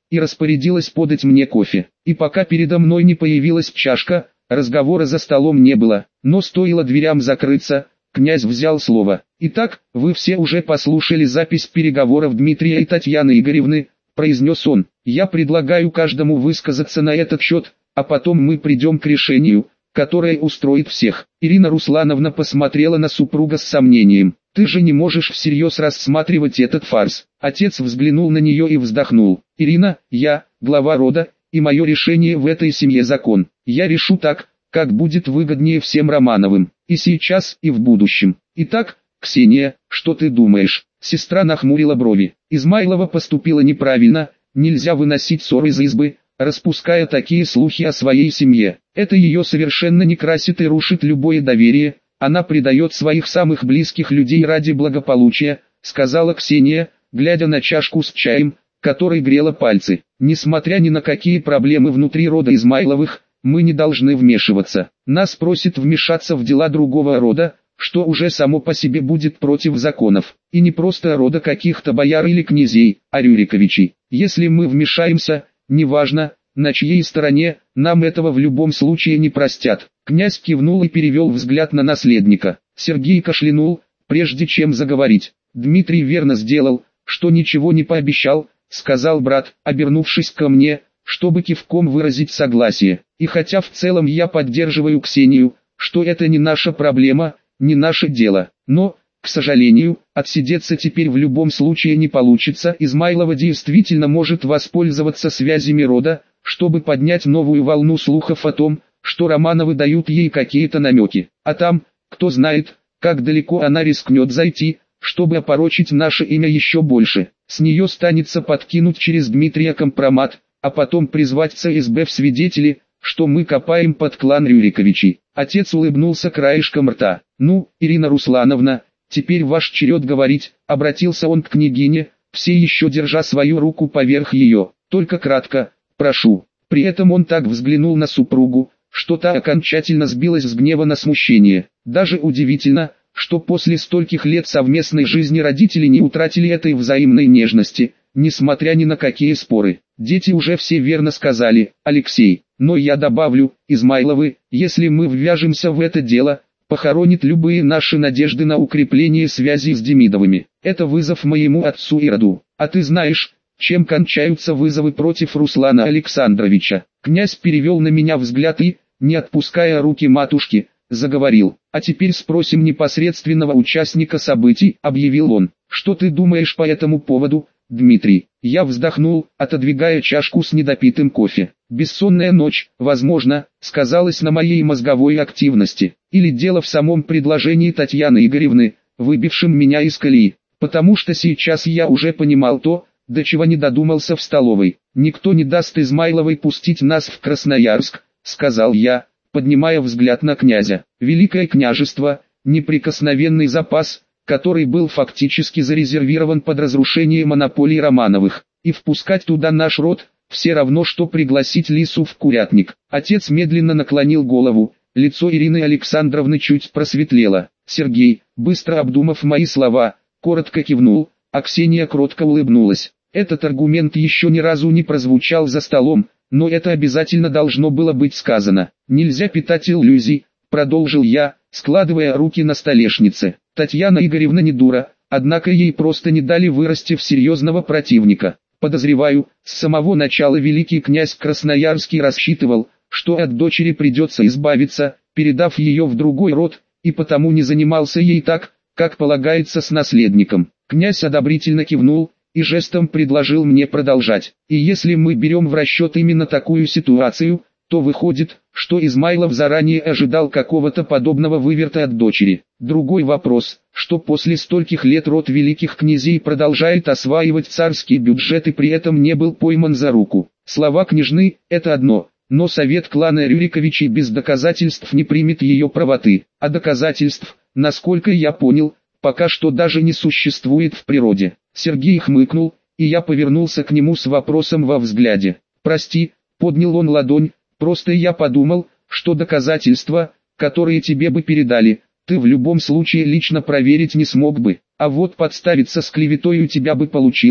и распорядилась подать мне кофе. И пока передо мной не появилась чашка, разговора за столом не было, но стоило дверям закрыться, князь взял слово. «Итак, вы все уже послушали запись переговоров Дмитрия и Татьяны Игоревны», – произнес он. «Я предлагаю каждому высказаться на этот счет, а потом мы придем к решению, которое устроит всех». Ирина Руслановна посмотрела на супруга с сомнением. «Ты же не можешь всерьез рассматривать этот фарс». Отец взглянул на нее и вздохнул. «Ирина, я, глава рода, и мое решение в этой семье закон. Я решу так, как будет выгоднее всем Романовым, и сейчас, и в будущем. Итак, Ксения, что ты думаешь?» Сестра нахмурила брови. «Измайлова поступила неправильно, нельзя выносить ссор из избы, распуская такие слухи о своей семье. Это ее совершенно не красит и рушит любое доверие, она предает своих самых близких людей ради благополучия», сказала Ксения, глядя на чашку с чаем, которой грела пальцы. «Несмотря ни на какие проблемы внутри рода Измайловых, мы не должны вмешиваться. Нас просит вмешаться в дела другого рода, что уже само по себе будет против законов. И не просто рода каких-то бояр или князей, а Рюриковичей. Если мы вмешаемся, неважно, на чьей стороне, нам этого в любом случае не простят». Князь кивнул и перевел взгляд на наследника. Сергей кашлянул, прежде чем заговорить. «Дмитрий верно сделал, что ничего не пообещал», сказал брат, обернувшись ко мне, чтобы кивком выразить согласие. «И хотя в целом я поддерживаю Ксению, что это не наша проблема, не наше дело, но, к сожалению, отсидеться теперь в любом случае не получится. Измайлова действительно может воспользоваться связями рода, чтобы поднять новую волну слухов о том, что Романовы дают ей какие-то намеки. А там, кто знает, как далеко она рискнет зайти, чтобы опорочить наше имя еще больше. С нее станется подкинуть через Дмитрия компромат, а потом призвать ЦСБ в свидетели, что мы копаем под клан Рюриковичей». Отец улыбнулся краешком рта. «Ну, Ирина Руслановна, теперь ваш черед говорить», обратился он к княгине, все еще держа свою руку поверх ее. «Только кратко, прошу». При этом он так взглянул на супругу, что та окончательно сбилась с гнева на смущение. Даже удивительно, что после стольких лет совместной жизни родители не утратили этой взаимной нежности, несмотря ни на какие споры. Дети уже все верно сказали, Алексей, но я добавлю, Измайловы, если мы ввяжемся в это дело, похоронит любые наши надежды на укрепление связей с Демидовыми. Это вызов моему отцу и роду. А ты знаешь, чем кончаются вызовы против Руслана Александровича?» Князь перевел на меня взгляд и, не отпуская руки матушки, заговорил. «А теперь спросим непосредственного участника событий», объявил он. «Что ты думаешь по этому поводу, Дмитрий?» Я вздохнул, отодвигая чашку с недопитым кофе. «Бессонная ночь, возможно, сказалась на моей мозговой активности. Или дело в самом предложении Татьяны Игоревны, выбившем меня из колеи. Потому что сейчас я уже понимал то, до чего не додумался в столовой. Никто не даст Измайловой пустить нас в Красноярск», сказал я, поднимая взгляд на князя. «Великое княжество, неприкосновенный запас, который был фактически зарезервирован под разрушение монополий Романовых, и впускать туда наш род, все равно что пригласить лису в курятник». Отец медленно наклонил голову, лицо Ирины Александровны чуть просветлело. Сергей, быстро обдумав мои слова, коротко кивнул, а Ксения кротко улыбнулась. Этот аргумент еще ни разу не прозвучал за столом, но это обязательно должно было быть сказано. «Нельзя питать иллюзий», продолжил я, складывая руки на столешнице. «Татьяна Игоревна не дура, однако ей просто не дали вырасти в серьезного противника. Подозреваю, с самого начала великий князь Красноярский рассчитывал, что от дочери придется избавиться, передав ее в другой род, и потому не занимался ей так, как полагается с наследником». Князь одобрительно кивнул и жестом предложил мне продолжать. «И если мы берем в расчет именно такую ситуацию, то выходит, что Измайлов заранее ожидал какого-то подобного выверта от дочери. Другой вопрос, что после стольких лет род великих князей продолжает осваивать царский бюджет и при этом не был пойман за руку. Слова княжны – это одно, но совет клана Рюриковичей без доказательств не примет ее правоты, а доказательств, насколько я понял, пока что даже не существует в природе». Сергей хмыкнул, и я повернулся к нему с вопросом во взгляде. «Прости», поднял он ладонь, «просто я подумал, что доказательства, которые тебе бы передали, ты в любом случае лично проверить не смог бы, а вот подставиться с клеветой у тебя бы получилось,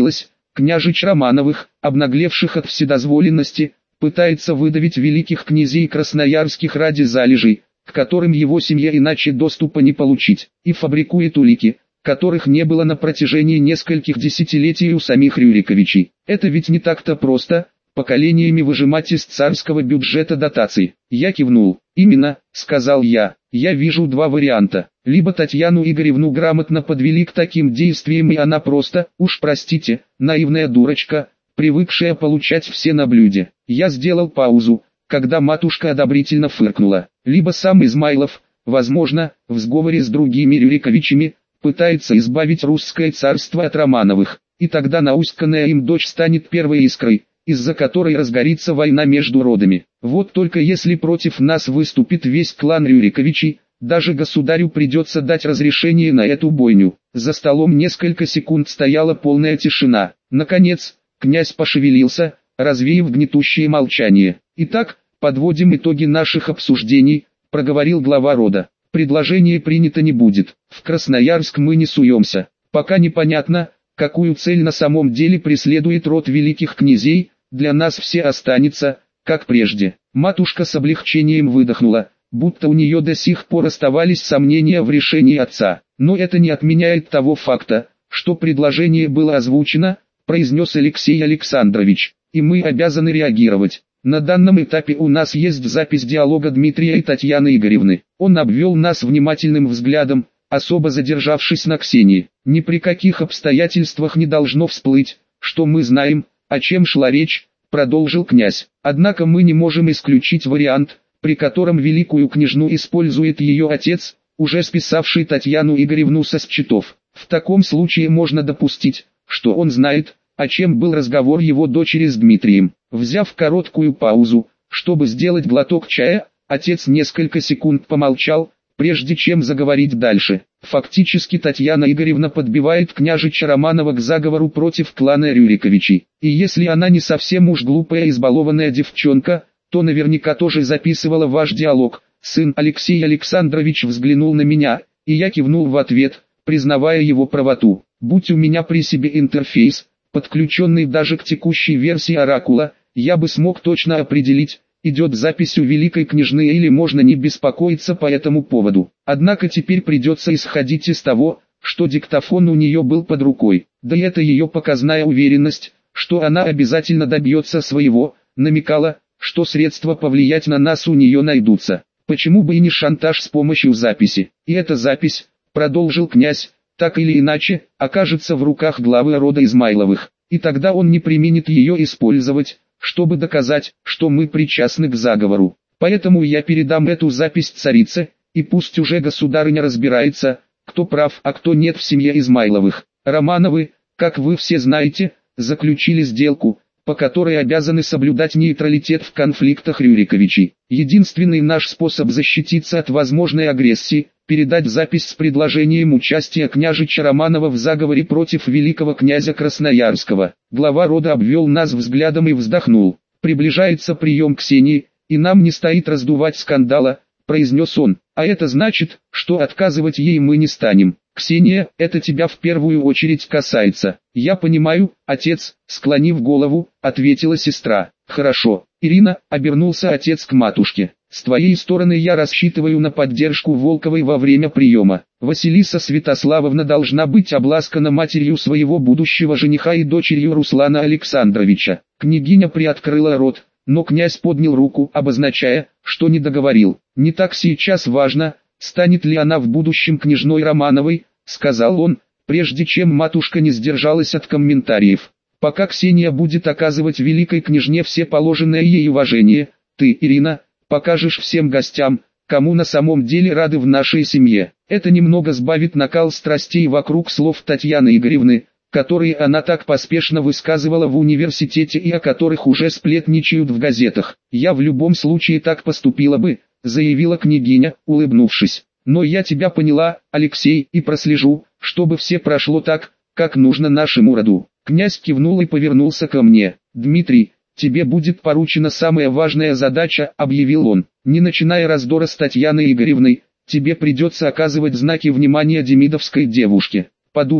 Княжич Романовых, обнаглевших от вседозволенности, пытается выдавить великих князей красноярских ради залежей, к которым его семье иначе доступа не получить, и фабрикует улики, которых не было на протяжении нескольких десятилетий у самих Рюриковичей. Это ведь не так-то просто, поколениями выжимать из царского бюджета дотации. Я кивнул. Именно, сказал я, я вижу два варианта. Либо Татьяну Игоревну грамотно подвели к таким действиям и она просто, уж простите, наивная дурочка, привыкшая получать все на блюде. Я сделал паузу, когда матушка одобрительно фыркнула. Либо сам Измайлов, возможно, в сговоре с другими Рюриковичами, пытается избавить русское царство от Романовых, и тогда науськанная им дочь станет первой искрой, из-за которой разгорится война между родами. Вот только если против нас выступит весь клан Рюриковичей, даже государю придется дать разрешение на эту бойню. За столом несколько секунд стояла полная тишина. Наконец, князь пошевелился, развеяв гнетущее молчание. «Итак, подводим итоги наших обсуждений», — проговорил глава рода. «Предложение принято не будет. В Красноярск мы не суемся. Пока непонятно, какую цель на самом деле преследует род великих князей, для нас все останется, как прежде». Матушка с облегчением выдохнула, будто у нее до сих пор оставались сомнения в решении отца. «Но это не отменяет того факта, что предложение было озвучено», — произнес Алексей Александрович, — «и мы обязаны реагировать. На данном этапе у нас есть запись диалога Дмитрия и Татьяны Игоревны». Он обвел нас внимательным взглядом, особо задержавшись на Ксении. «Ни при каких обстоятельствах не должно всплыть, что мы знаем, о чем шла речь», — продолжил князь. «Однако мы не можем исключить вариант, при котором великую княжну использует ее отец, уже списавший Татьяну Игоревну со счетов. В таком случае можно допустить, что он знает, о чем был разговор его дочери с Дмитрием». Взяв короткую паузу, чтобы сделать глоток чая, отец несколько секунд помолчал, прежде чем заговорить дальше. «Фактически Татьяна Игоревна подбивает княжича Романова к заговору против клана Рюриковичей. И если она не совсем уж глупая избалованная девчонка, то наверняка тоже записывала ваш диалог». Сын Алексей Александрович взглянул на меня, и я кивнул в ответ, признавая его правоту. Будь у меня при себе интерфейс, подключенный даже к текущей версии Оракула, я бы смог точно определить, идет запись у великой княжны или можно не беспокоиться по этому поводу. Однако теперь придется исходить из того, что диктофон у нее был под рукой. Да и это ее показная уверенность, что она обязательно добьется своего, намекала, что средства повлиять на нас у нее найдутся. Почему бы и не шантаж с помощью записи? И эта запись, продолжил князь, так или иначе, окажется в руках главы рода Измайловых. И тогда он не преминет ее использовать, чтобы доказать, что мы причастны к заговору. Поэтому я передам эту запись царице, и пусть уже государыня разбирается, кто прав, а кто нет в семье Измайловых. Романовы, как вы все знаете, заключили сделку, по которой обязаны соблюдать нейтралитет в конфликтах Рюриковичей. Единственный наш способ защититься от возможной агрессии – передать запись с предложением участия княжича Романова в заговоре против великого князя Красноярского. Глава рода обвел нас взглядом и вздохнул. «Приближается прием Ксении, и нам не стоит раздувать скандала», – произнес он. «А это значит, что отказывать ей мы не станем. Ксения, это тебя в первую очередь касается». «Я понимаю, отец», — склонив голову, ответила сестра. «Хорошо, Ирина», — обернулся отец к матушке. «С твоей стороны я рассчитываю на поддержку Волковой во время приема. Василиса Святославовна должна быть обласкана матерью своего будущего жениха и дочерью Руслана Александровича». Княгиня приоткрыла рот, но князь поднял руку, обозначая, что не договорил. «Не так сейчас важно, станет ли она в будущем княжной Романовой», — сказал он, прежде чем матушка не сдержалась от комментариев. «Пока Ксения будет оказывать великой княжне все положенное ей уважение, ты, Ирина, покажешь всем гостям, кому на самом деле рады в нашей семье». Это немного сбавит накал страстей вокруг слов Татьяны Игоревны, которые она так поспешно высказывала в университете и о которых уже сплетничают в газетах. «Я в любом случае так поступила бы», — заявила княгиня, улыбнувшись. «Но я тебя поняла, Алексей, и прослежу, чтобы все прошло так, как нужно нашему роду». Князь кивнул и повернулся ко мне. «Дмитрий, тебе будет поручена самая важная задача», — объявил он. «Не начиная раздора с Татьяной Игоревной, тебе придется оказывать знаки внимания демидовской девушке. Подумай,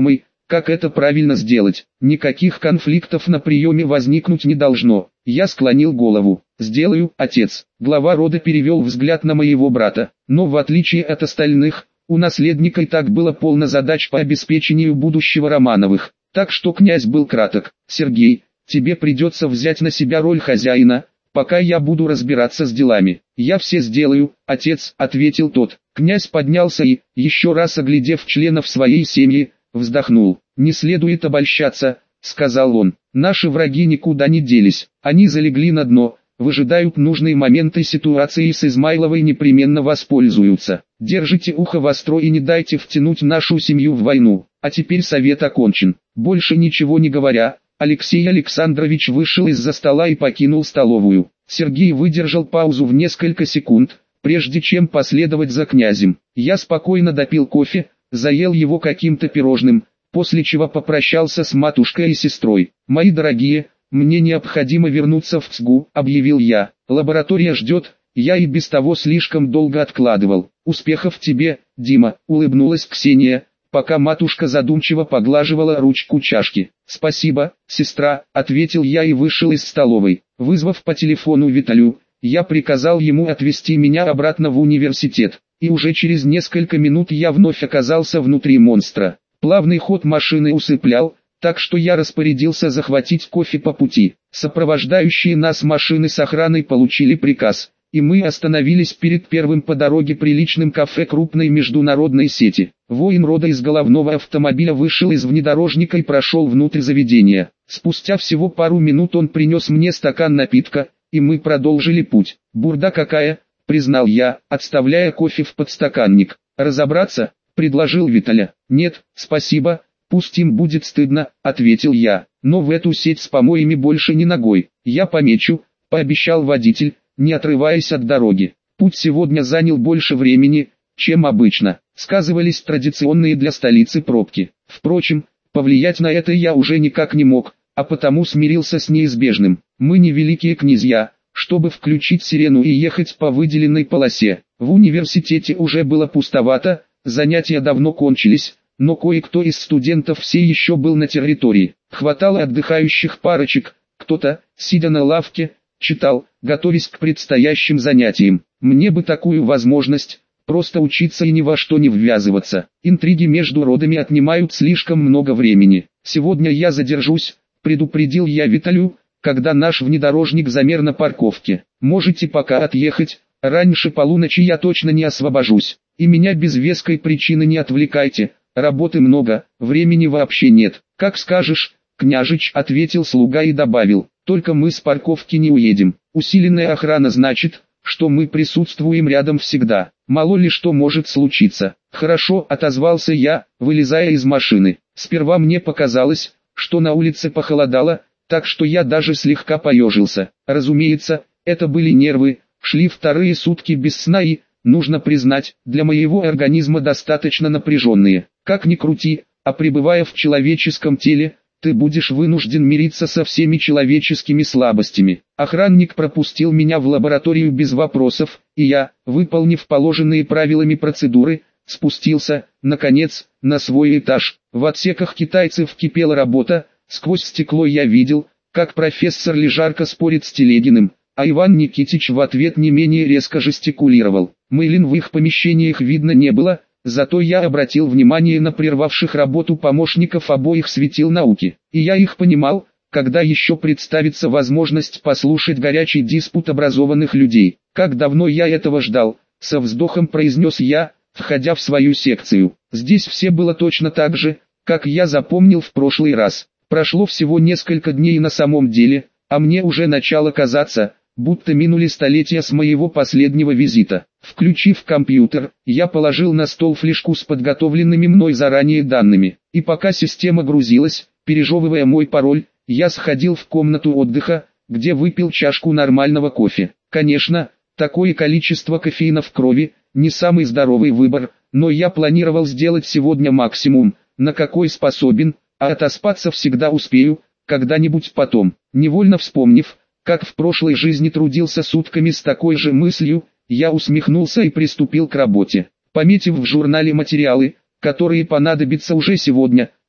Как это правильно сделать? Никаких конфликтов на приеме возникнуть не должно. Я склонил голову. Сделаю, отец. Глава рода перевел взгляд на моего брата. Но в отличие от остальных, у наследника и так было полно задач по обеспечению будущего Романовых. Так что князь был краток. Сергей, тебе придется взять на себя роль хозяина, пока я буду разбираться с делами. Я все сделаю, отец, ответил тот. Князь поднялся и, еще раз оглядев членов своей семьи, вздохнул. «Не следует обольщаться», — сказал он. «Наши враги никуда не делись, они залегли на дно, выжидают нужные моменты ситуации и с Измайловой непременно воспользуются. Держите ухо востро и не дайте втянуть нашу семью в войну. А теперь совет окончен». Больше ничего не говоря, Алексей Александрович вышел из-за стола и покинул столовую. Сергей выдержал паузу в несколько секунд, прежде чем последовать за князем. Я спокойно допил кофе, заел его каким-то пирожным, после чего попрощался с матушкой и сестрой. «Мои дорогие, мне необходимо вернуться в ЦГУ», — объявил я. «Лаборатория ждет, я и без того слишком долго откладывал. Успехов тебе, Дима», — улыбнулась Ксения, пока матушка задумчиво поглаживала ручку чашки. «Спасибо, сестра», — ответил я и вышел из столовой. Вызвав по телефону Виталю, я приказал ему отвезти меня обратно в университет. И уже через несколько минут я вновь оказался внутри монстра. Плавный ход машины усыплял, так что я распорядился захватить кофе по пути. Сопровождающие нас машины с охраной получили приказ, и мы остановились перед первым по дороге приличным кафе крупной международной сети. Воин рода из головного автомобиля вышел из внедорожника и прошел внутрь заведения. Спустя всего пару минут он принес мне стакан напитка, и мы продолжили путь. «Бурда какая!» — признал я, отставляя кофе в подстаканник. «Разобраться?» — предложил Виталя. «Нет, спасибо, пусть им будет стыдно», — ответил я. «Но в эту сеть с помоями больше не ногой. Я помечу», — пообещал водитель, не отрываясь от дороги. Путь сегодня занял больше времени, чем обычно. Сказывались традиционные для столицы пробки. Впрочем, повлиять на это я уже никак не мог, а потому смирился с неизбежным. Мы не великие князья, чтобы включить сирену и ехать по выделенной полосе. В университете уже было пустовато, занятия давно кончились, но кое-кто из студентов все еще был на территории. Хватало отдыхающих парочек, кто-то, сидя на лавке, читал, готовясь к предстоящим занятиям. Мне бы такую возможность, просто учиться и ни во что не ввязываться. Интриги между родами отнимают слишком много времени. «Сегодня я задержусь», — предупредил я Виталю, когда наш внедорожник замер на парковке. «Можете пока отъехать, раньше полуночи я точно не освобожусь. И меня без веской причины не отвлекайте, работы много, времени вообще нет». «Как скажешь, княжич», — ответил слуга и добавил. «Только мы с парковки не уедем. Усиленная охрана значит, что мы присутствуем рядом всегда. Мало ли что может случиться». «Хорошо», — отозвался я, вылезая из машины. Сперва мне показалось, что на улице похолодало, так что я даже слегка поежился. Разумеется, это были нервы, шли вторые сутки без сна и, нужно признать, для моего организма достаточно напряженные. Как ни крути, а пребывая в человеческом теле, ты будешь вынужден мириться со всеми человеческими слабостями. Охранник пропустил меня в лабораторию без вопросов, и я, выполнив положенные правилами процедуры, спустился, наконец, на свой этаж. В отсеках китайцев кипела работа, сквозь стекло я видел, как профессор Лежарко спорит с Телегиным, а Иван Никитич в ответ не менее резко жестикулировал. Мейлин в их помещениях видно не было, зато я обратил внимание на прервавших работу помощников обоих светил науки. И я их понимал, когда еще представится возможность послушать горячий диспут образованных людей. «Как давно я этого ждал», — со вздохом произнес я, входя в свою секцию. Здесь все было точно так же, как я запомнил в прошлый раз. Прошло всего несколько дней на самом деле, а мне уже начало казаться, будто минули столетия с моего последнего визита. Включив компьютер, я положил на стол флешку с подготовленными мной заранее данными. И пока система грузилась, пережевывая мой пароль, я сходил в комнату отдыха, где выпил чашку нормального кофе. Конечно, такое количество кофеина в крови – не самый здоровый выбор, но я планировал сделать сегодня максимум, на какой способен, а отоспаться всегда успею, когда-нибудь потом. Невольно вспомнив, как в прошлой жизни трудился сутками с такой же мыслью, я усмехнулся и приступил к работе. Пометив в журнале материалы, которые понадобятся уже сегодня,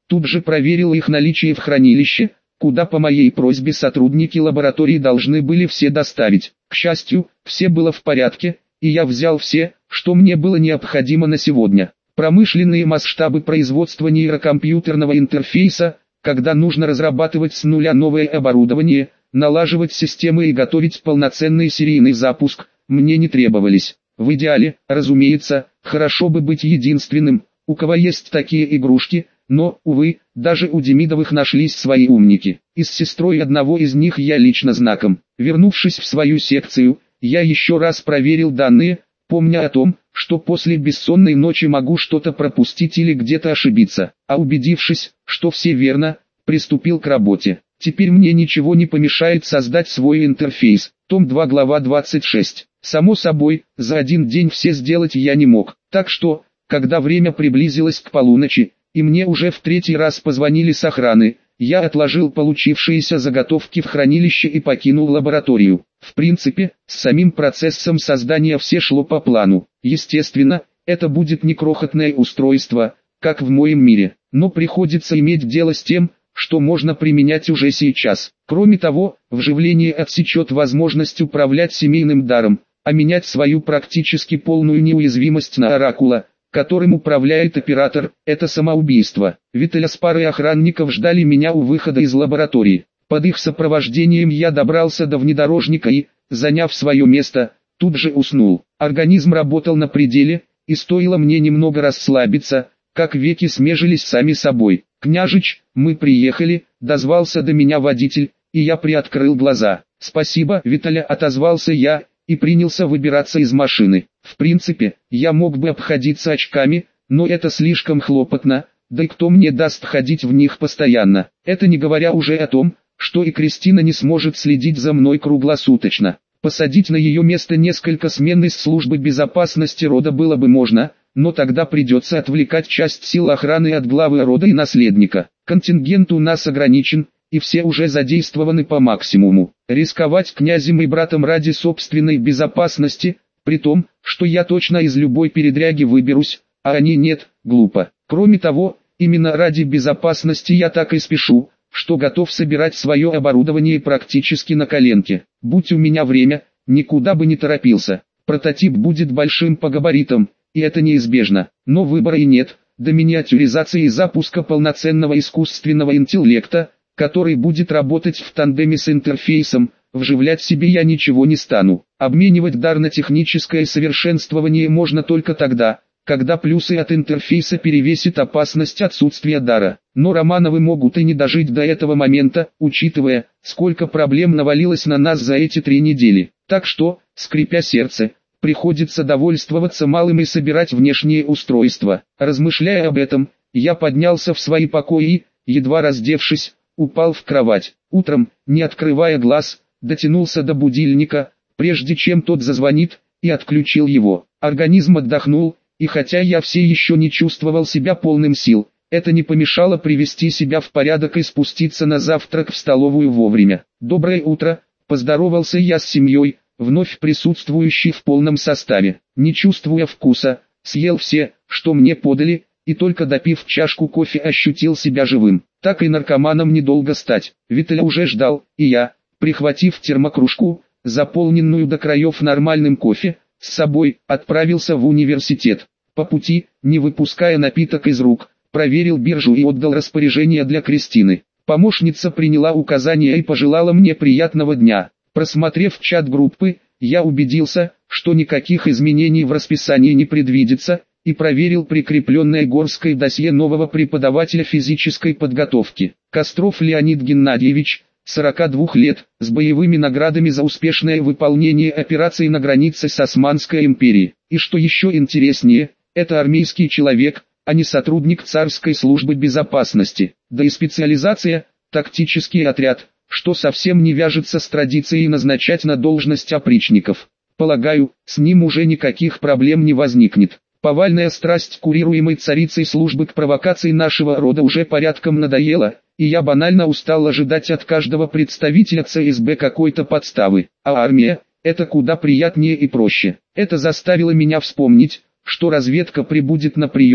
тут же проверил их наличие в хранилище, куда по моей просьбе сотрудники лаборатории должны были все доставить. К счастью, все было в порядке, и я взял все, что мне было необходимо на сегодня. Промышленные масштабы производства нейрокомпьютерного интерфейса, когда нужно разрабатывать с нуля новое оборудование, налаживать системы и готовить полноценный серийный запуск, мне не требовались. В идеале, разумеется, хорошо бы быть единственным, у кого есть такие игрушки, но, увы, даже у Демидовых нашлись свои умники. И с сестрой одного из них я лично знаком. Вернувшись в свою секцию, я еще раз проверил данные, помня о том, что после бессонной ночи могу что-то пропустить или где-то ошибиться, а убедившись, что все верно, приступил к работе. Теперь мне ничего не помешает создать свой интерфейс. Том два, глава двадцать шесть. Само собой, за один день все сделать я не мог, так что, когда время приблизилось к полуночи, и мне уже в третий раз позвонили с охраны, я отложил получившиеся заготовки в хранилище и покинул лабораторию. В принципе, с самим процессом создания все шло по плану. Естественно, это будет не крохотное устройство, как в моем мире, но приходится иметь дело с тем, что можно применять уже сейчас. Кроме того, вживление отсечет возможность управлять семейным даром, а менять свою практически полную неуязвимость на оракула, которым управляет оператор, это самоубийство. Виталя с парой охранников ждали меня у выхода из лаборатории. Под их сопровождением я добрался до внедорожника и, заняв свое место, тут же уснул. Организм работал на пределе, и стоило мне немного расслабиться, как веки смежились сами собой. «Княжич, мы приехали», — дозвался до меня водитель, и я приоткрыл глаза. «Спасибо, Виталя», — отозвался я, и принялся выбираться из машины. В принципе, я мог бы обходиться очками, но это слишком хлопотно, да и кто мне даст ходить в них постоянно. Это не говоря уже о том, что и Кристина не сможет следить за мной круглосуточно. Посадить на ее место несколько смен из службы безопасности рода было бы можно, но тогда придется отвлекать часть сил охраны от главы рода и наследника. Контингент у нас ограничен, и все уже задействованы по максимуму. Рисковать князем и братом ради собственной безопасности, при том, что я точно из любой передряги выберусь, а они нет, глупо. Кроме того, именно ради безопасности я так и спешу, что готов собирать свое оборудование практически на коленке. Будь у меня время, никуда бы не торопился. Прототип будет большим по габаритам, и это неизбежно, но выбора и нет. До миниатюризации и запуска полноценного искусственного интеллекта, который будет работать в тандеме с интерфейсом, вживлять себе я ничего не стану. Обменивать дар на техническое совершенствование можно только тогда, когда плюсы от интерфейса перевесит опасность отсутствия дара. Но Романовы могут и не дожить до этого момента, учитывая, сколько проблем навалилось на нас за эти три недели. Так что, скрипя сердце, приходится довольствоваться малым и собирать внешние устройства. Размышляя об этом, я поднялся в свои покои и, едва раздевшись, упал в кровать. Утром, не открывая глаз, дотянулся до будильника, прежде чем тот зазвонит, и отключил его. Организм отдохнул, и хотя я все еще не чувствовал себя полным сил, это не помешало привести себя в порядок и спуститься на завтрак в столовую вовремя. «Доброе утро», — поздоровался я с семьей, вновь присутствующей в полном составе. Не чувствуя вкуса, съел все, что мне подали, и только допив чашку кофе ощутил себя живым. Так и наркоманом недолго стать. Виталя уже ждал, и я, прихватив термокружку, заполненную до краев нормальным кофе, с собой, отправился в университет. По пути, не выпуская напиток из рук, проверил биржу и отдал распоряжение для Кристины. Помощница приняла указания и пожелала мне приятного дня. Просмотрев чат группы, я убедился, что никаких изменений в расписании не предвидится, и проверил прикрепленное Горской досье нового преподавателя физической подготовки. Костров Леонид Геннадьевич, сорока двух лет, с боевыми наградами за успешное выполнение операций на границе с Османской империей. И что еще интереснее, это армейский человек, а не сотрудник царской службы безопасности. Да и специализация, тактический отряд, что совсем не вяжется с традицией назначать на должность опричников. Полагаю, с ним уже никаких проблем не возникнет. Повальная страсть курируемой царицей службы к провокации нашего рода уже порядком надоела, и я банально устал ожидать от каждого представителя ЦСБ какой-то подставы. А армия – это куда приятнее и проще. Это заставило меня вспомнить, что разведка прибудет на прием,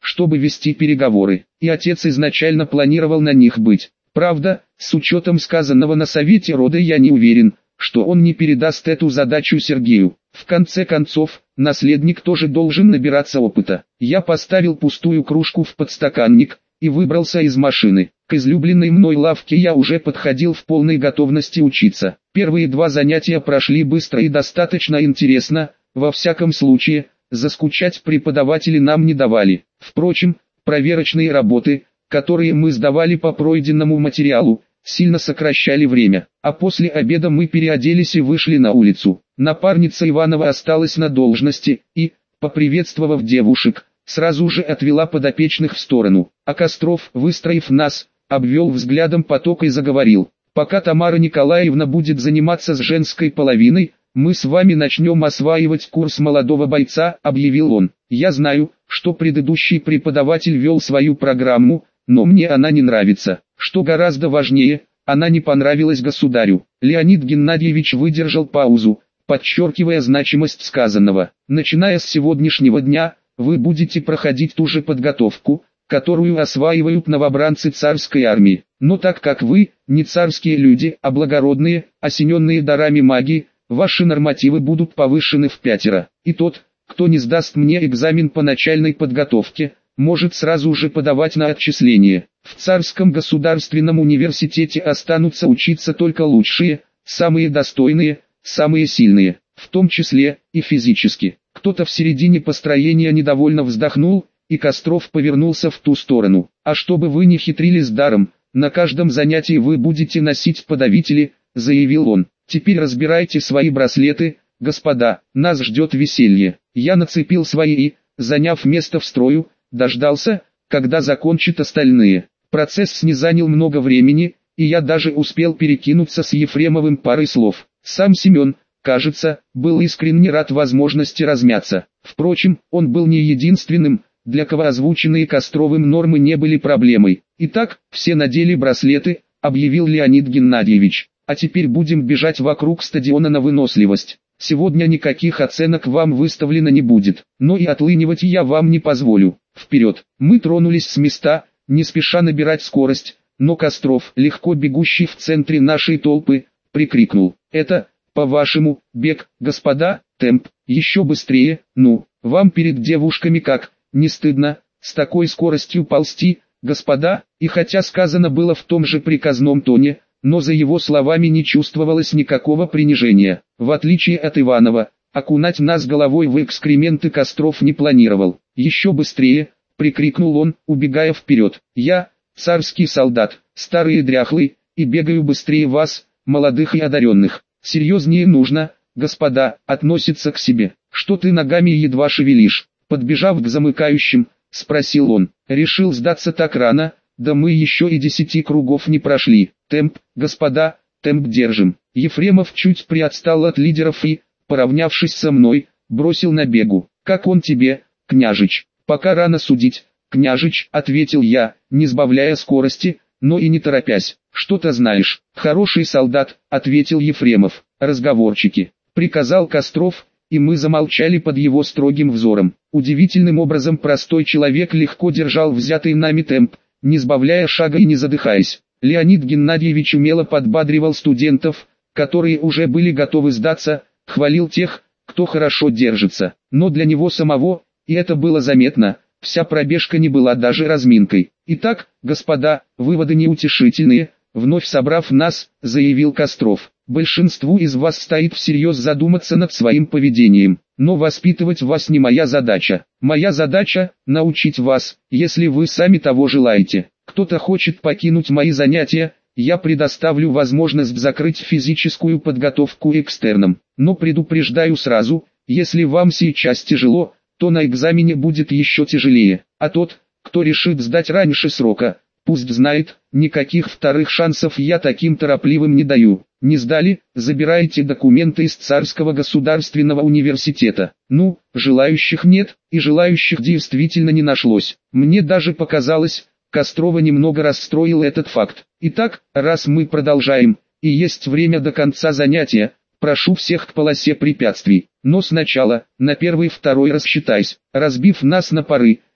чтобы вести переговоры, и отец изначально планировал на них быть. Правда, с учетом сказанного на совете рода я не уверен, что он не передаст эту задачу Сергею. В конце концов, наследник тоже должен набираться опыта. Я поставил пустую кружку в подстаканник и выбрался из машины. К излюбленной мной лавке я уже подходил в полной готовности учиться. Первые два занятия прошли быстро и достаточно интересно, во всяком случае, заскучать преподаватели нам не давали. Впрочем, проверочные работы, которые мы сдавали по пройденному материалу, сильно сокращали время, а после обеда мы переоделись и вышли на улицу. Напарница Иванова осталась на должности и, поприветствовав девушек, сразу же отвела подопечных в сторону, а Костров, выстроив нас, обвел взглядом поток и заговорил: «Пока Тамара Николаевна будет заниматься с женской половиной, мы с вами начнем осваивать курс молодого бойца», — объявил он. «Я знаю, что предыдущий преподаватель вел свою программу, но мне она не нравится. Что гораздо важнее, она не понравилась государю». Леонид Геннадьевич выдержал паузу, подчеркивая значимость сказанного. «Начиная с сегодняшнего дня, вы будете проходить ту же подготовку, которую осваивают новобранцы царской армии. Но так как вы, не царские люди, а благородные, осененные дарами магии, ваши нормативы будут повышены в пятеро. И тот, кто не сдаст мне экзамен по начальной подготовке, может сразу же подавать на отчисление. В Царском государственном университете останутся учиться только лучшие, самые достойные, самые сильные, в том числе и физически». Кто-то в середине построения недовольно вздохнул, и Костров повернулся в ту сторону. «А чтобы вы не хитрили с даром, на каждом занятии вы будете носить подавители», — заявил он. «Теперь разбирайте свои браслеты, господа, нас ждет веселье». Я нацепил свои и, заняв место в строю, дождался, когда закончат остальные. Процесс не занял много времени, и я даже успел перекинуться с Ефремовым парой слов. Сам Семен, кажется, был искренне рад возможности размяться. Впрочем, он был не единственным, для кого озвученные Костровым нормы не были проблемой. «Итак, все надели браслеты», — объявил Леонид Геннадьевич. «А теперь будем бежать вокруг стадиона на выносливость. Сегодня никаких оценок вам выставлено не будет, но и отлынивать я вам не позволю. Вперед!» Мы тронулись с места, не спеша набирать скорость, но Костров, легко бегущий в центре нашей толпы, прикрикнул: «Это, по-вашему, бег, господа? Темп, еще быстрее, ну, вам перед девушками как, не стыдно, с такой скоростью ползти, господа?» И хотя сказано было в том же приказном тоне, но за его словами не чувствовалось никакого принижения. В отличие от Иванова, окунать нас головой в экскременты Костров не планировал. «Еще быстрее!» — прикрикнул он, убегая вперед. «Я, царский солдат, старый и дряхлый, и бегаю быстрее вас, молодых и одаренных. Серьезнее нужно, господа, относиться к себе. Что ты ногами едва шевелишь?» Подбежав к замыкающим, спросил он. «Решил сдаться так рано? Да мы еще и десяти кругов не прошли. Темп, господа, темп держим». Ефремов чуть приотстал от лидеров и, поравнявшись со мной, бросил на бегу: «Как он тебе, княжич?» «Пока рано судить, княжич», — ответил я, не сбавляя скорости, но и не торопясь. «Что-то знаешь». «Хороший солдат», — ответил Ефремов. «Разговорчики», — приказал Костров, и мы замолчали под его строгим взором. Удивительным образом простой человек легко держал взятый нами темп, не сбавляя шага и не задыхаясь. Леонид Геннадьевич умело подбадривал студентов, которые уже были готовы сдаться, хвалил тех, кто хорошо держится. Но для него самого, и это было заметно, вся пробежка не была даже разминкой. «Итак, господа, выводы неутешительные», — вновь собрав нас, заявил Костров. «Большинству из вас стоит всерьез задуматься над своим поведением, но воспитывать вас не моя задача. Моя задача — научить вас, если вы сами того желаете. Кто-то хочет покинуть мои занятия, я предоставлю возможность закрыть физическую подготовку экстерном. Но предупреждаю сразу, если вам сейчас тяжело, то на экзамене будет еще тяжелее. А тот, кто решит сдать раньше срока, пусть знает, никаких вторых шансов я таким торопливым не даю. Не сдали, забирайте документы из Царского государственного университета». Ну, желающих нет, и желающих действительно не нашлось. Мне даже показалось, Кострова немного расстроил этот факт. «Итак, раз мы продолжаем, и есть время до конца занятия, прошу всех к полосе препятствий. Но сначала, на первый-второй рассчитайся». Разбив нас на пары,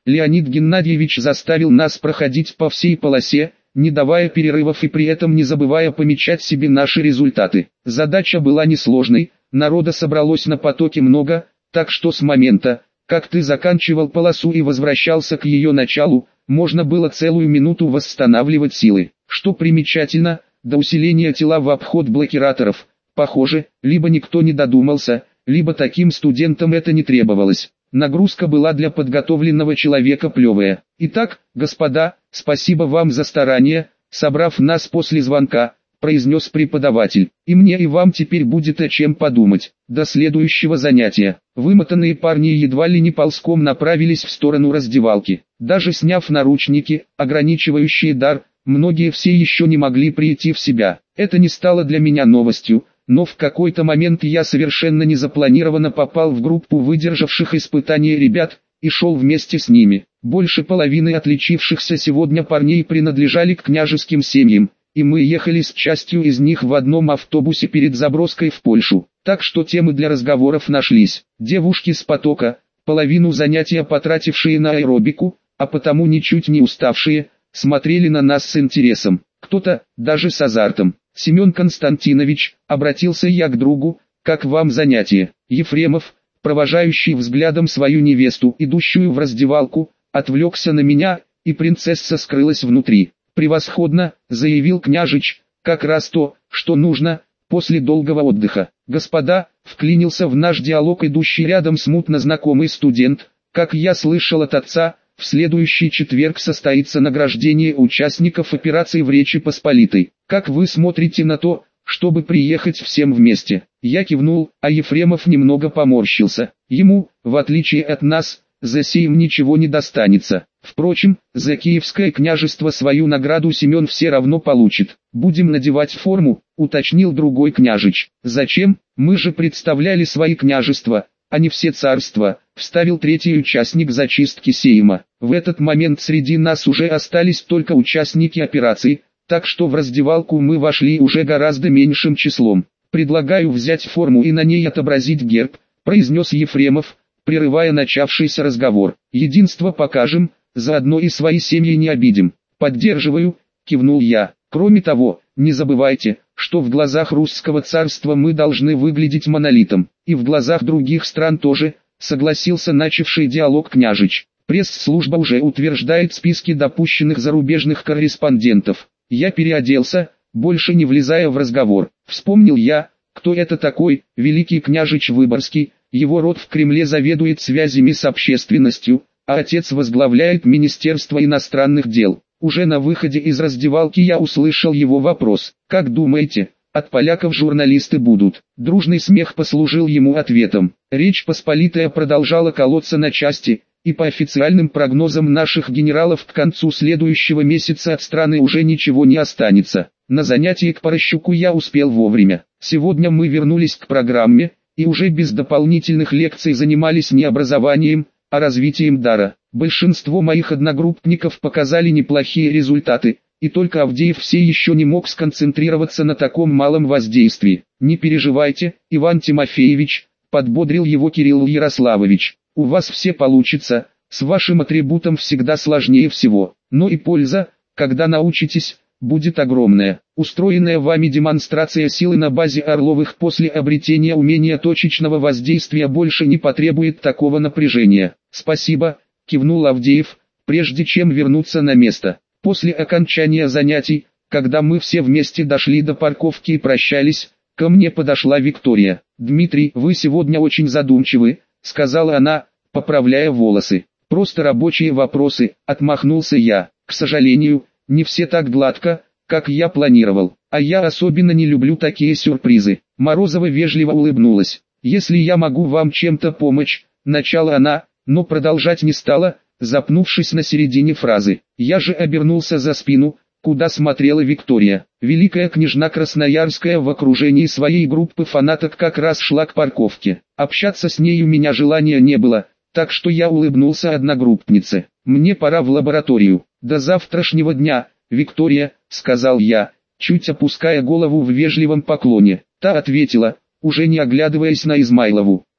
Леонид Геннадьевич заставил нас проходить по всей полосе, не давая перерывов и при этом не забывая помечать себе наши результаты. Задача была несложной, народа собралось на потоке много, так что с момента, как ты заканчивал полосу и возвращался к ее началу, можно было целую минуту восстанавливать силы. Что примечательно, до усиления тела в обход блокираторов, похоже, либо никто не додумался, либо таким студентам это не требовалось. Нагрузка была для подготовленного человека плевая. Итак, господа, спасибо вам за старание, собрав нас после звонка, произнес преподаватель. И мне и вам теперь будет о чем подумать. До следующего занятия. Вымотанные парни едва ли не ползком направились в сторону раздевалки. Даже сняв наручники, ограничивающие дар, многие все еще не могли прийти в себя. Это не стало для меня новостью. Но в какой-то момент я совершенно незапланированно попал в группу выдержавших испытания ребят, и шел вместе с ними. Больше половины отличившихся сегодня парней принадлежали к княжеским семьям, и мы ехали с частью из них в одном автобусе перед заброской в Польшу. Так что темы для разговоров нашлись. Девушки с потока, половину занятия потратившие на аэробику, а потому ничуть не уставшие, смотрели на нас с интересом. Кто-то, даже с азартом. «Семен Константинович», обратился я к другу, «как вам занятие?» Ефремов, провожающий взглядом свою невесту, идущую в раздевалку, отвлекся на меня, и принцесса скрылась внутри. «Превосходно», заявил княжич, «как раз то, что нужно, после долгого отдыха». «Господа», вклинился в наш диалог идущий рядом смутно знакомый студент, «как я слышал от отца, в следующий четверг состоится награждение участников операции в Речи Посполитой. Как вы смотрите на то, чтобы приехать всем вместе?» Я кивнул, а Ефремов немного поморщился. Ему, в отличие от нас, за сим ничего не достанется. Впрочем, за Киевское княжество свою награду Семен все равно получит. «Будем надевать форму», уточнил другой княжич. «Зачем? Мы же представляли свои княжества, а не все царства», вставил третий участник зачистки сейма. В этот момент среди нас уже остались только участники операции, так что в раздевалку мы вошли уже гораздо меньшим числом. «Предлагаю взять форму и на ней отобразить герб», произнес Ефремов, прерывая начавшийся разговор. «Единство покажем, заодно и свои семьи не обидим». «Поддерживаю», кивнул я. «Кроме того, не забывайте, что в глазах русского царства мы должны выглядеть монолитом, и в глазах других стран тоже», согласился начавший диалог княжич. «Пресс-служба уже утверждает списки допущенных зарубежных корреспондентов». Я переоделся, больше не влезая в разговор. Вспомнил я, кто это такой, великий княжич Выборгский, его род в Кремле заведует связями с общественностью, а отец возглавляет Министерство иностранных дел. Уже на выходе из раздевалки я услышал его вопрос: «Как думаете, от поляков журналисты будут?» Дружный смех послужил ему ответом. Речь Посполитая продолжала колоться на части, и по официальным прогнозам наших генералов к концу следующего месяца от страны уже ничего не останется. На занятии к Порощуку я успел вовремя. Сегодня мы вернулись к программе, и уже без дополнительных лекций занимались не образованием, а развитием дара. Большинство моих одногруппников показали неплохие результаты, и только Авдеев все еще не мог сконцентрироваться на таком малом воздействии. «Не переживайте, Иван Тимофеевич», подбодрил его Кирилл Ярославович. «У вас все получится, с вашим атрибутом всегда сложнее всего, но и польза, когда научитесь, будет огромная. Устроенная вами демонстрация силы на базе Орловых после обретения умения точечного воздействия больше не потребует такого напряжения». «Спасибо», кивнул Авдеев, прежде чем вернуться на место. После окончания занятий, когда мы все вместе дошли до парковки и прощались, ко мне подошла Виктория. «Дмитрий, вы сегодня очень задумчивы», сказала она, поправляя волосы. «Просто рабочие вопросы», отмахнулся я. «К сожалению, не все так гладко, как я планировал, а я особенно не люблю такие сюрпризы». Морозова вежливо улыбнулась. «Если я могу вам чем-то помочь», начала она, но продолжать не стала, запнувшись на середине фразы. Я же обернулся за спину, куда смотрела Виктория. Великая княжна Красноярская в окружении своей группы фанаток как раз шла к парковке. Общаться с ней у меня желания не было, так что я улыбнулся одногруппнице. «Мне пора в лабораторию. До завтрашнего дня, Виктория», сказал я, чуть опуская голову в вежливом поклоне. Та ответила, уже не оглядываясь на Измайлову: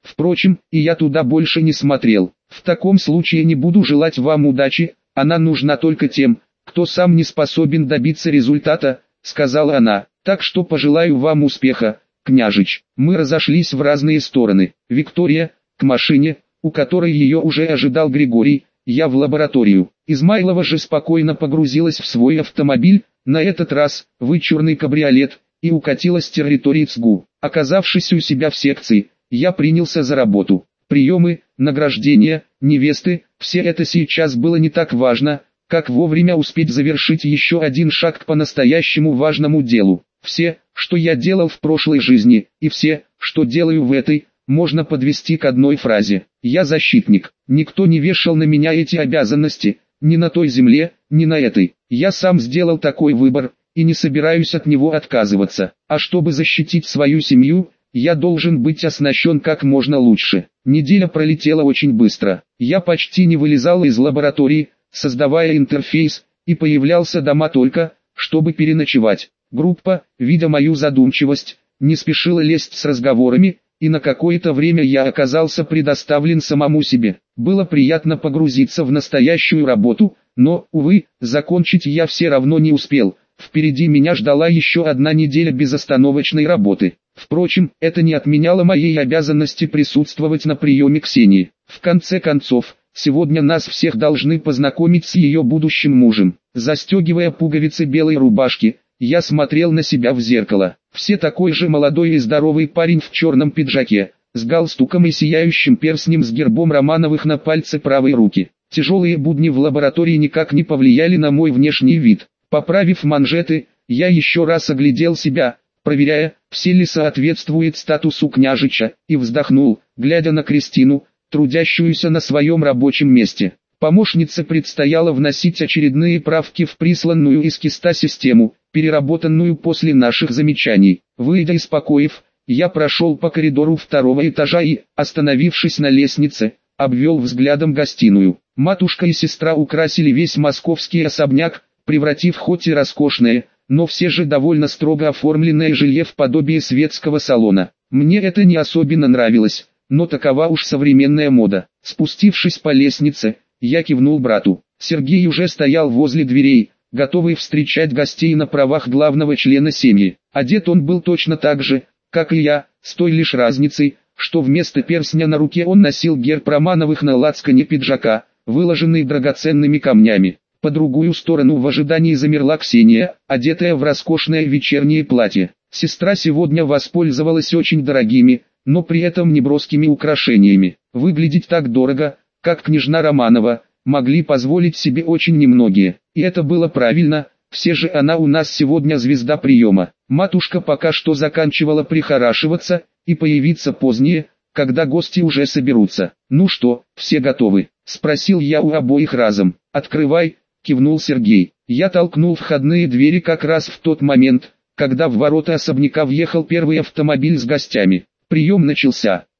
Впрочем, и я туда больше не смотрел. В таком случае не буду желать вам удачи, она нужна только тем, кто сам не способен добиться результата, сказала она. Так что пожелаю вам успеха, княжич. Мы разошлись в разные стороны. Виктория, к машине, у которой ее уже ожидал Григорий, я в лабораторию. Измайлова же спокойно погрузилась в свой автомобиль, на этот раз, вычурный кабриолет, и укатила с территории ЦГУ. Оказавшись у себя в секции, я принялся за работу. Приемы, награждения, невесты, все это сейчас было не так важно, как вовремя успеть завершить еще один шаг к по-настоящему важному делу. Все, что я делал в прошлой жизни, и все, что делаю в этой, можно подвести к одной фразе. Я защитник. Никто не вешал на меня эти обязанности, ни на той земле, ни на этой. Я сам сделал такой выбор, и не собираюсь от него отказываться. А чтобы защитить свою семью, я должен быть оснащен как можно лучше. Неделя пролетела очень быстро. Я почти не вылезал из лаборатории, создавая интерфейс, и появлялся дома только, чтобы переночевать. Группа, видя мою задумчивость, не спешила лезть с разговорами, и на какое-то время я оказался предоставлен самому себе. Было приятно погрузиться в настоящую работу, но, увы, закончить я все равно не успел. Впереди меня ждала еще одна неделя безостановочной работы. Впрочем, это не отменяло моей обязанности присутствовать на приеме Ксении. В конце концов, сегодня нас всех должны познакомить с ее будущим мужем. Застегивая пуговицы белой рубашки, я смотрел на себя в зеркало. Все такой же молодой и здоровый парень в черном пиджаке, с галстуком и сияющим перстнем с гербом Романовых на пальце правой руки. Тяжелые будни в лаборатории никак не повлияли на мой внешний вид. Поправив манжеты, я еще раз оглядел себя, проверяя, все ли соответствует статусу княжича, и вздохнул, глядя на Кристину, трудящуюся на своем рабочем месте. Помощнице предстояло вносить очередные правки в присланную из киста систему, переработанную после наших замечаний. Выйдя из покоев, я прошел по коридору второго этажа и, остановившись на лестнице, обвел взглядом гостиную. Матушка и сестра украсили весь московский особняк, превратив хоть и роскошное, но все же довольно строго оформленное жилье в подобие светского салона. Мне это не особенно нравилось, но такова уж современная мода. Спустившись по лестнице, я кивнул брату. Сергей уже стоял возле дверей, готовый встречать гостей на правах главного члена семьи. Одет он был точно так же, как и я, с той лишь разницей, что вместо перстня на руке он носил герб Романовых на лацкане пиджака, выложенный драгоценными камнями. По другую сторону в ожидании замерла Ксения, одетая в роскошное вечернее платье. Сестра сегодня воспользовалась очень дорогими, но при этом неброскими украшениями. Выглядеть так дорого, как княжна Романова, могли позволить себе очень немногие. И это было правильно, все же она у нас сегодня звезда приема. Матушка пока что заканчивала прихорашиваться, и появиться позднее, когда гости уже соберутся. «Ну что, все готовы?» – спросил я у обоих разом. «Открывай», – кивнул Сергей. Я толкнул входные двери как раз в тот момент, когда в ворота особняка въехал первый автомобиль с гостями. Прием начался.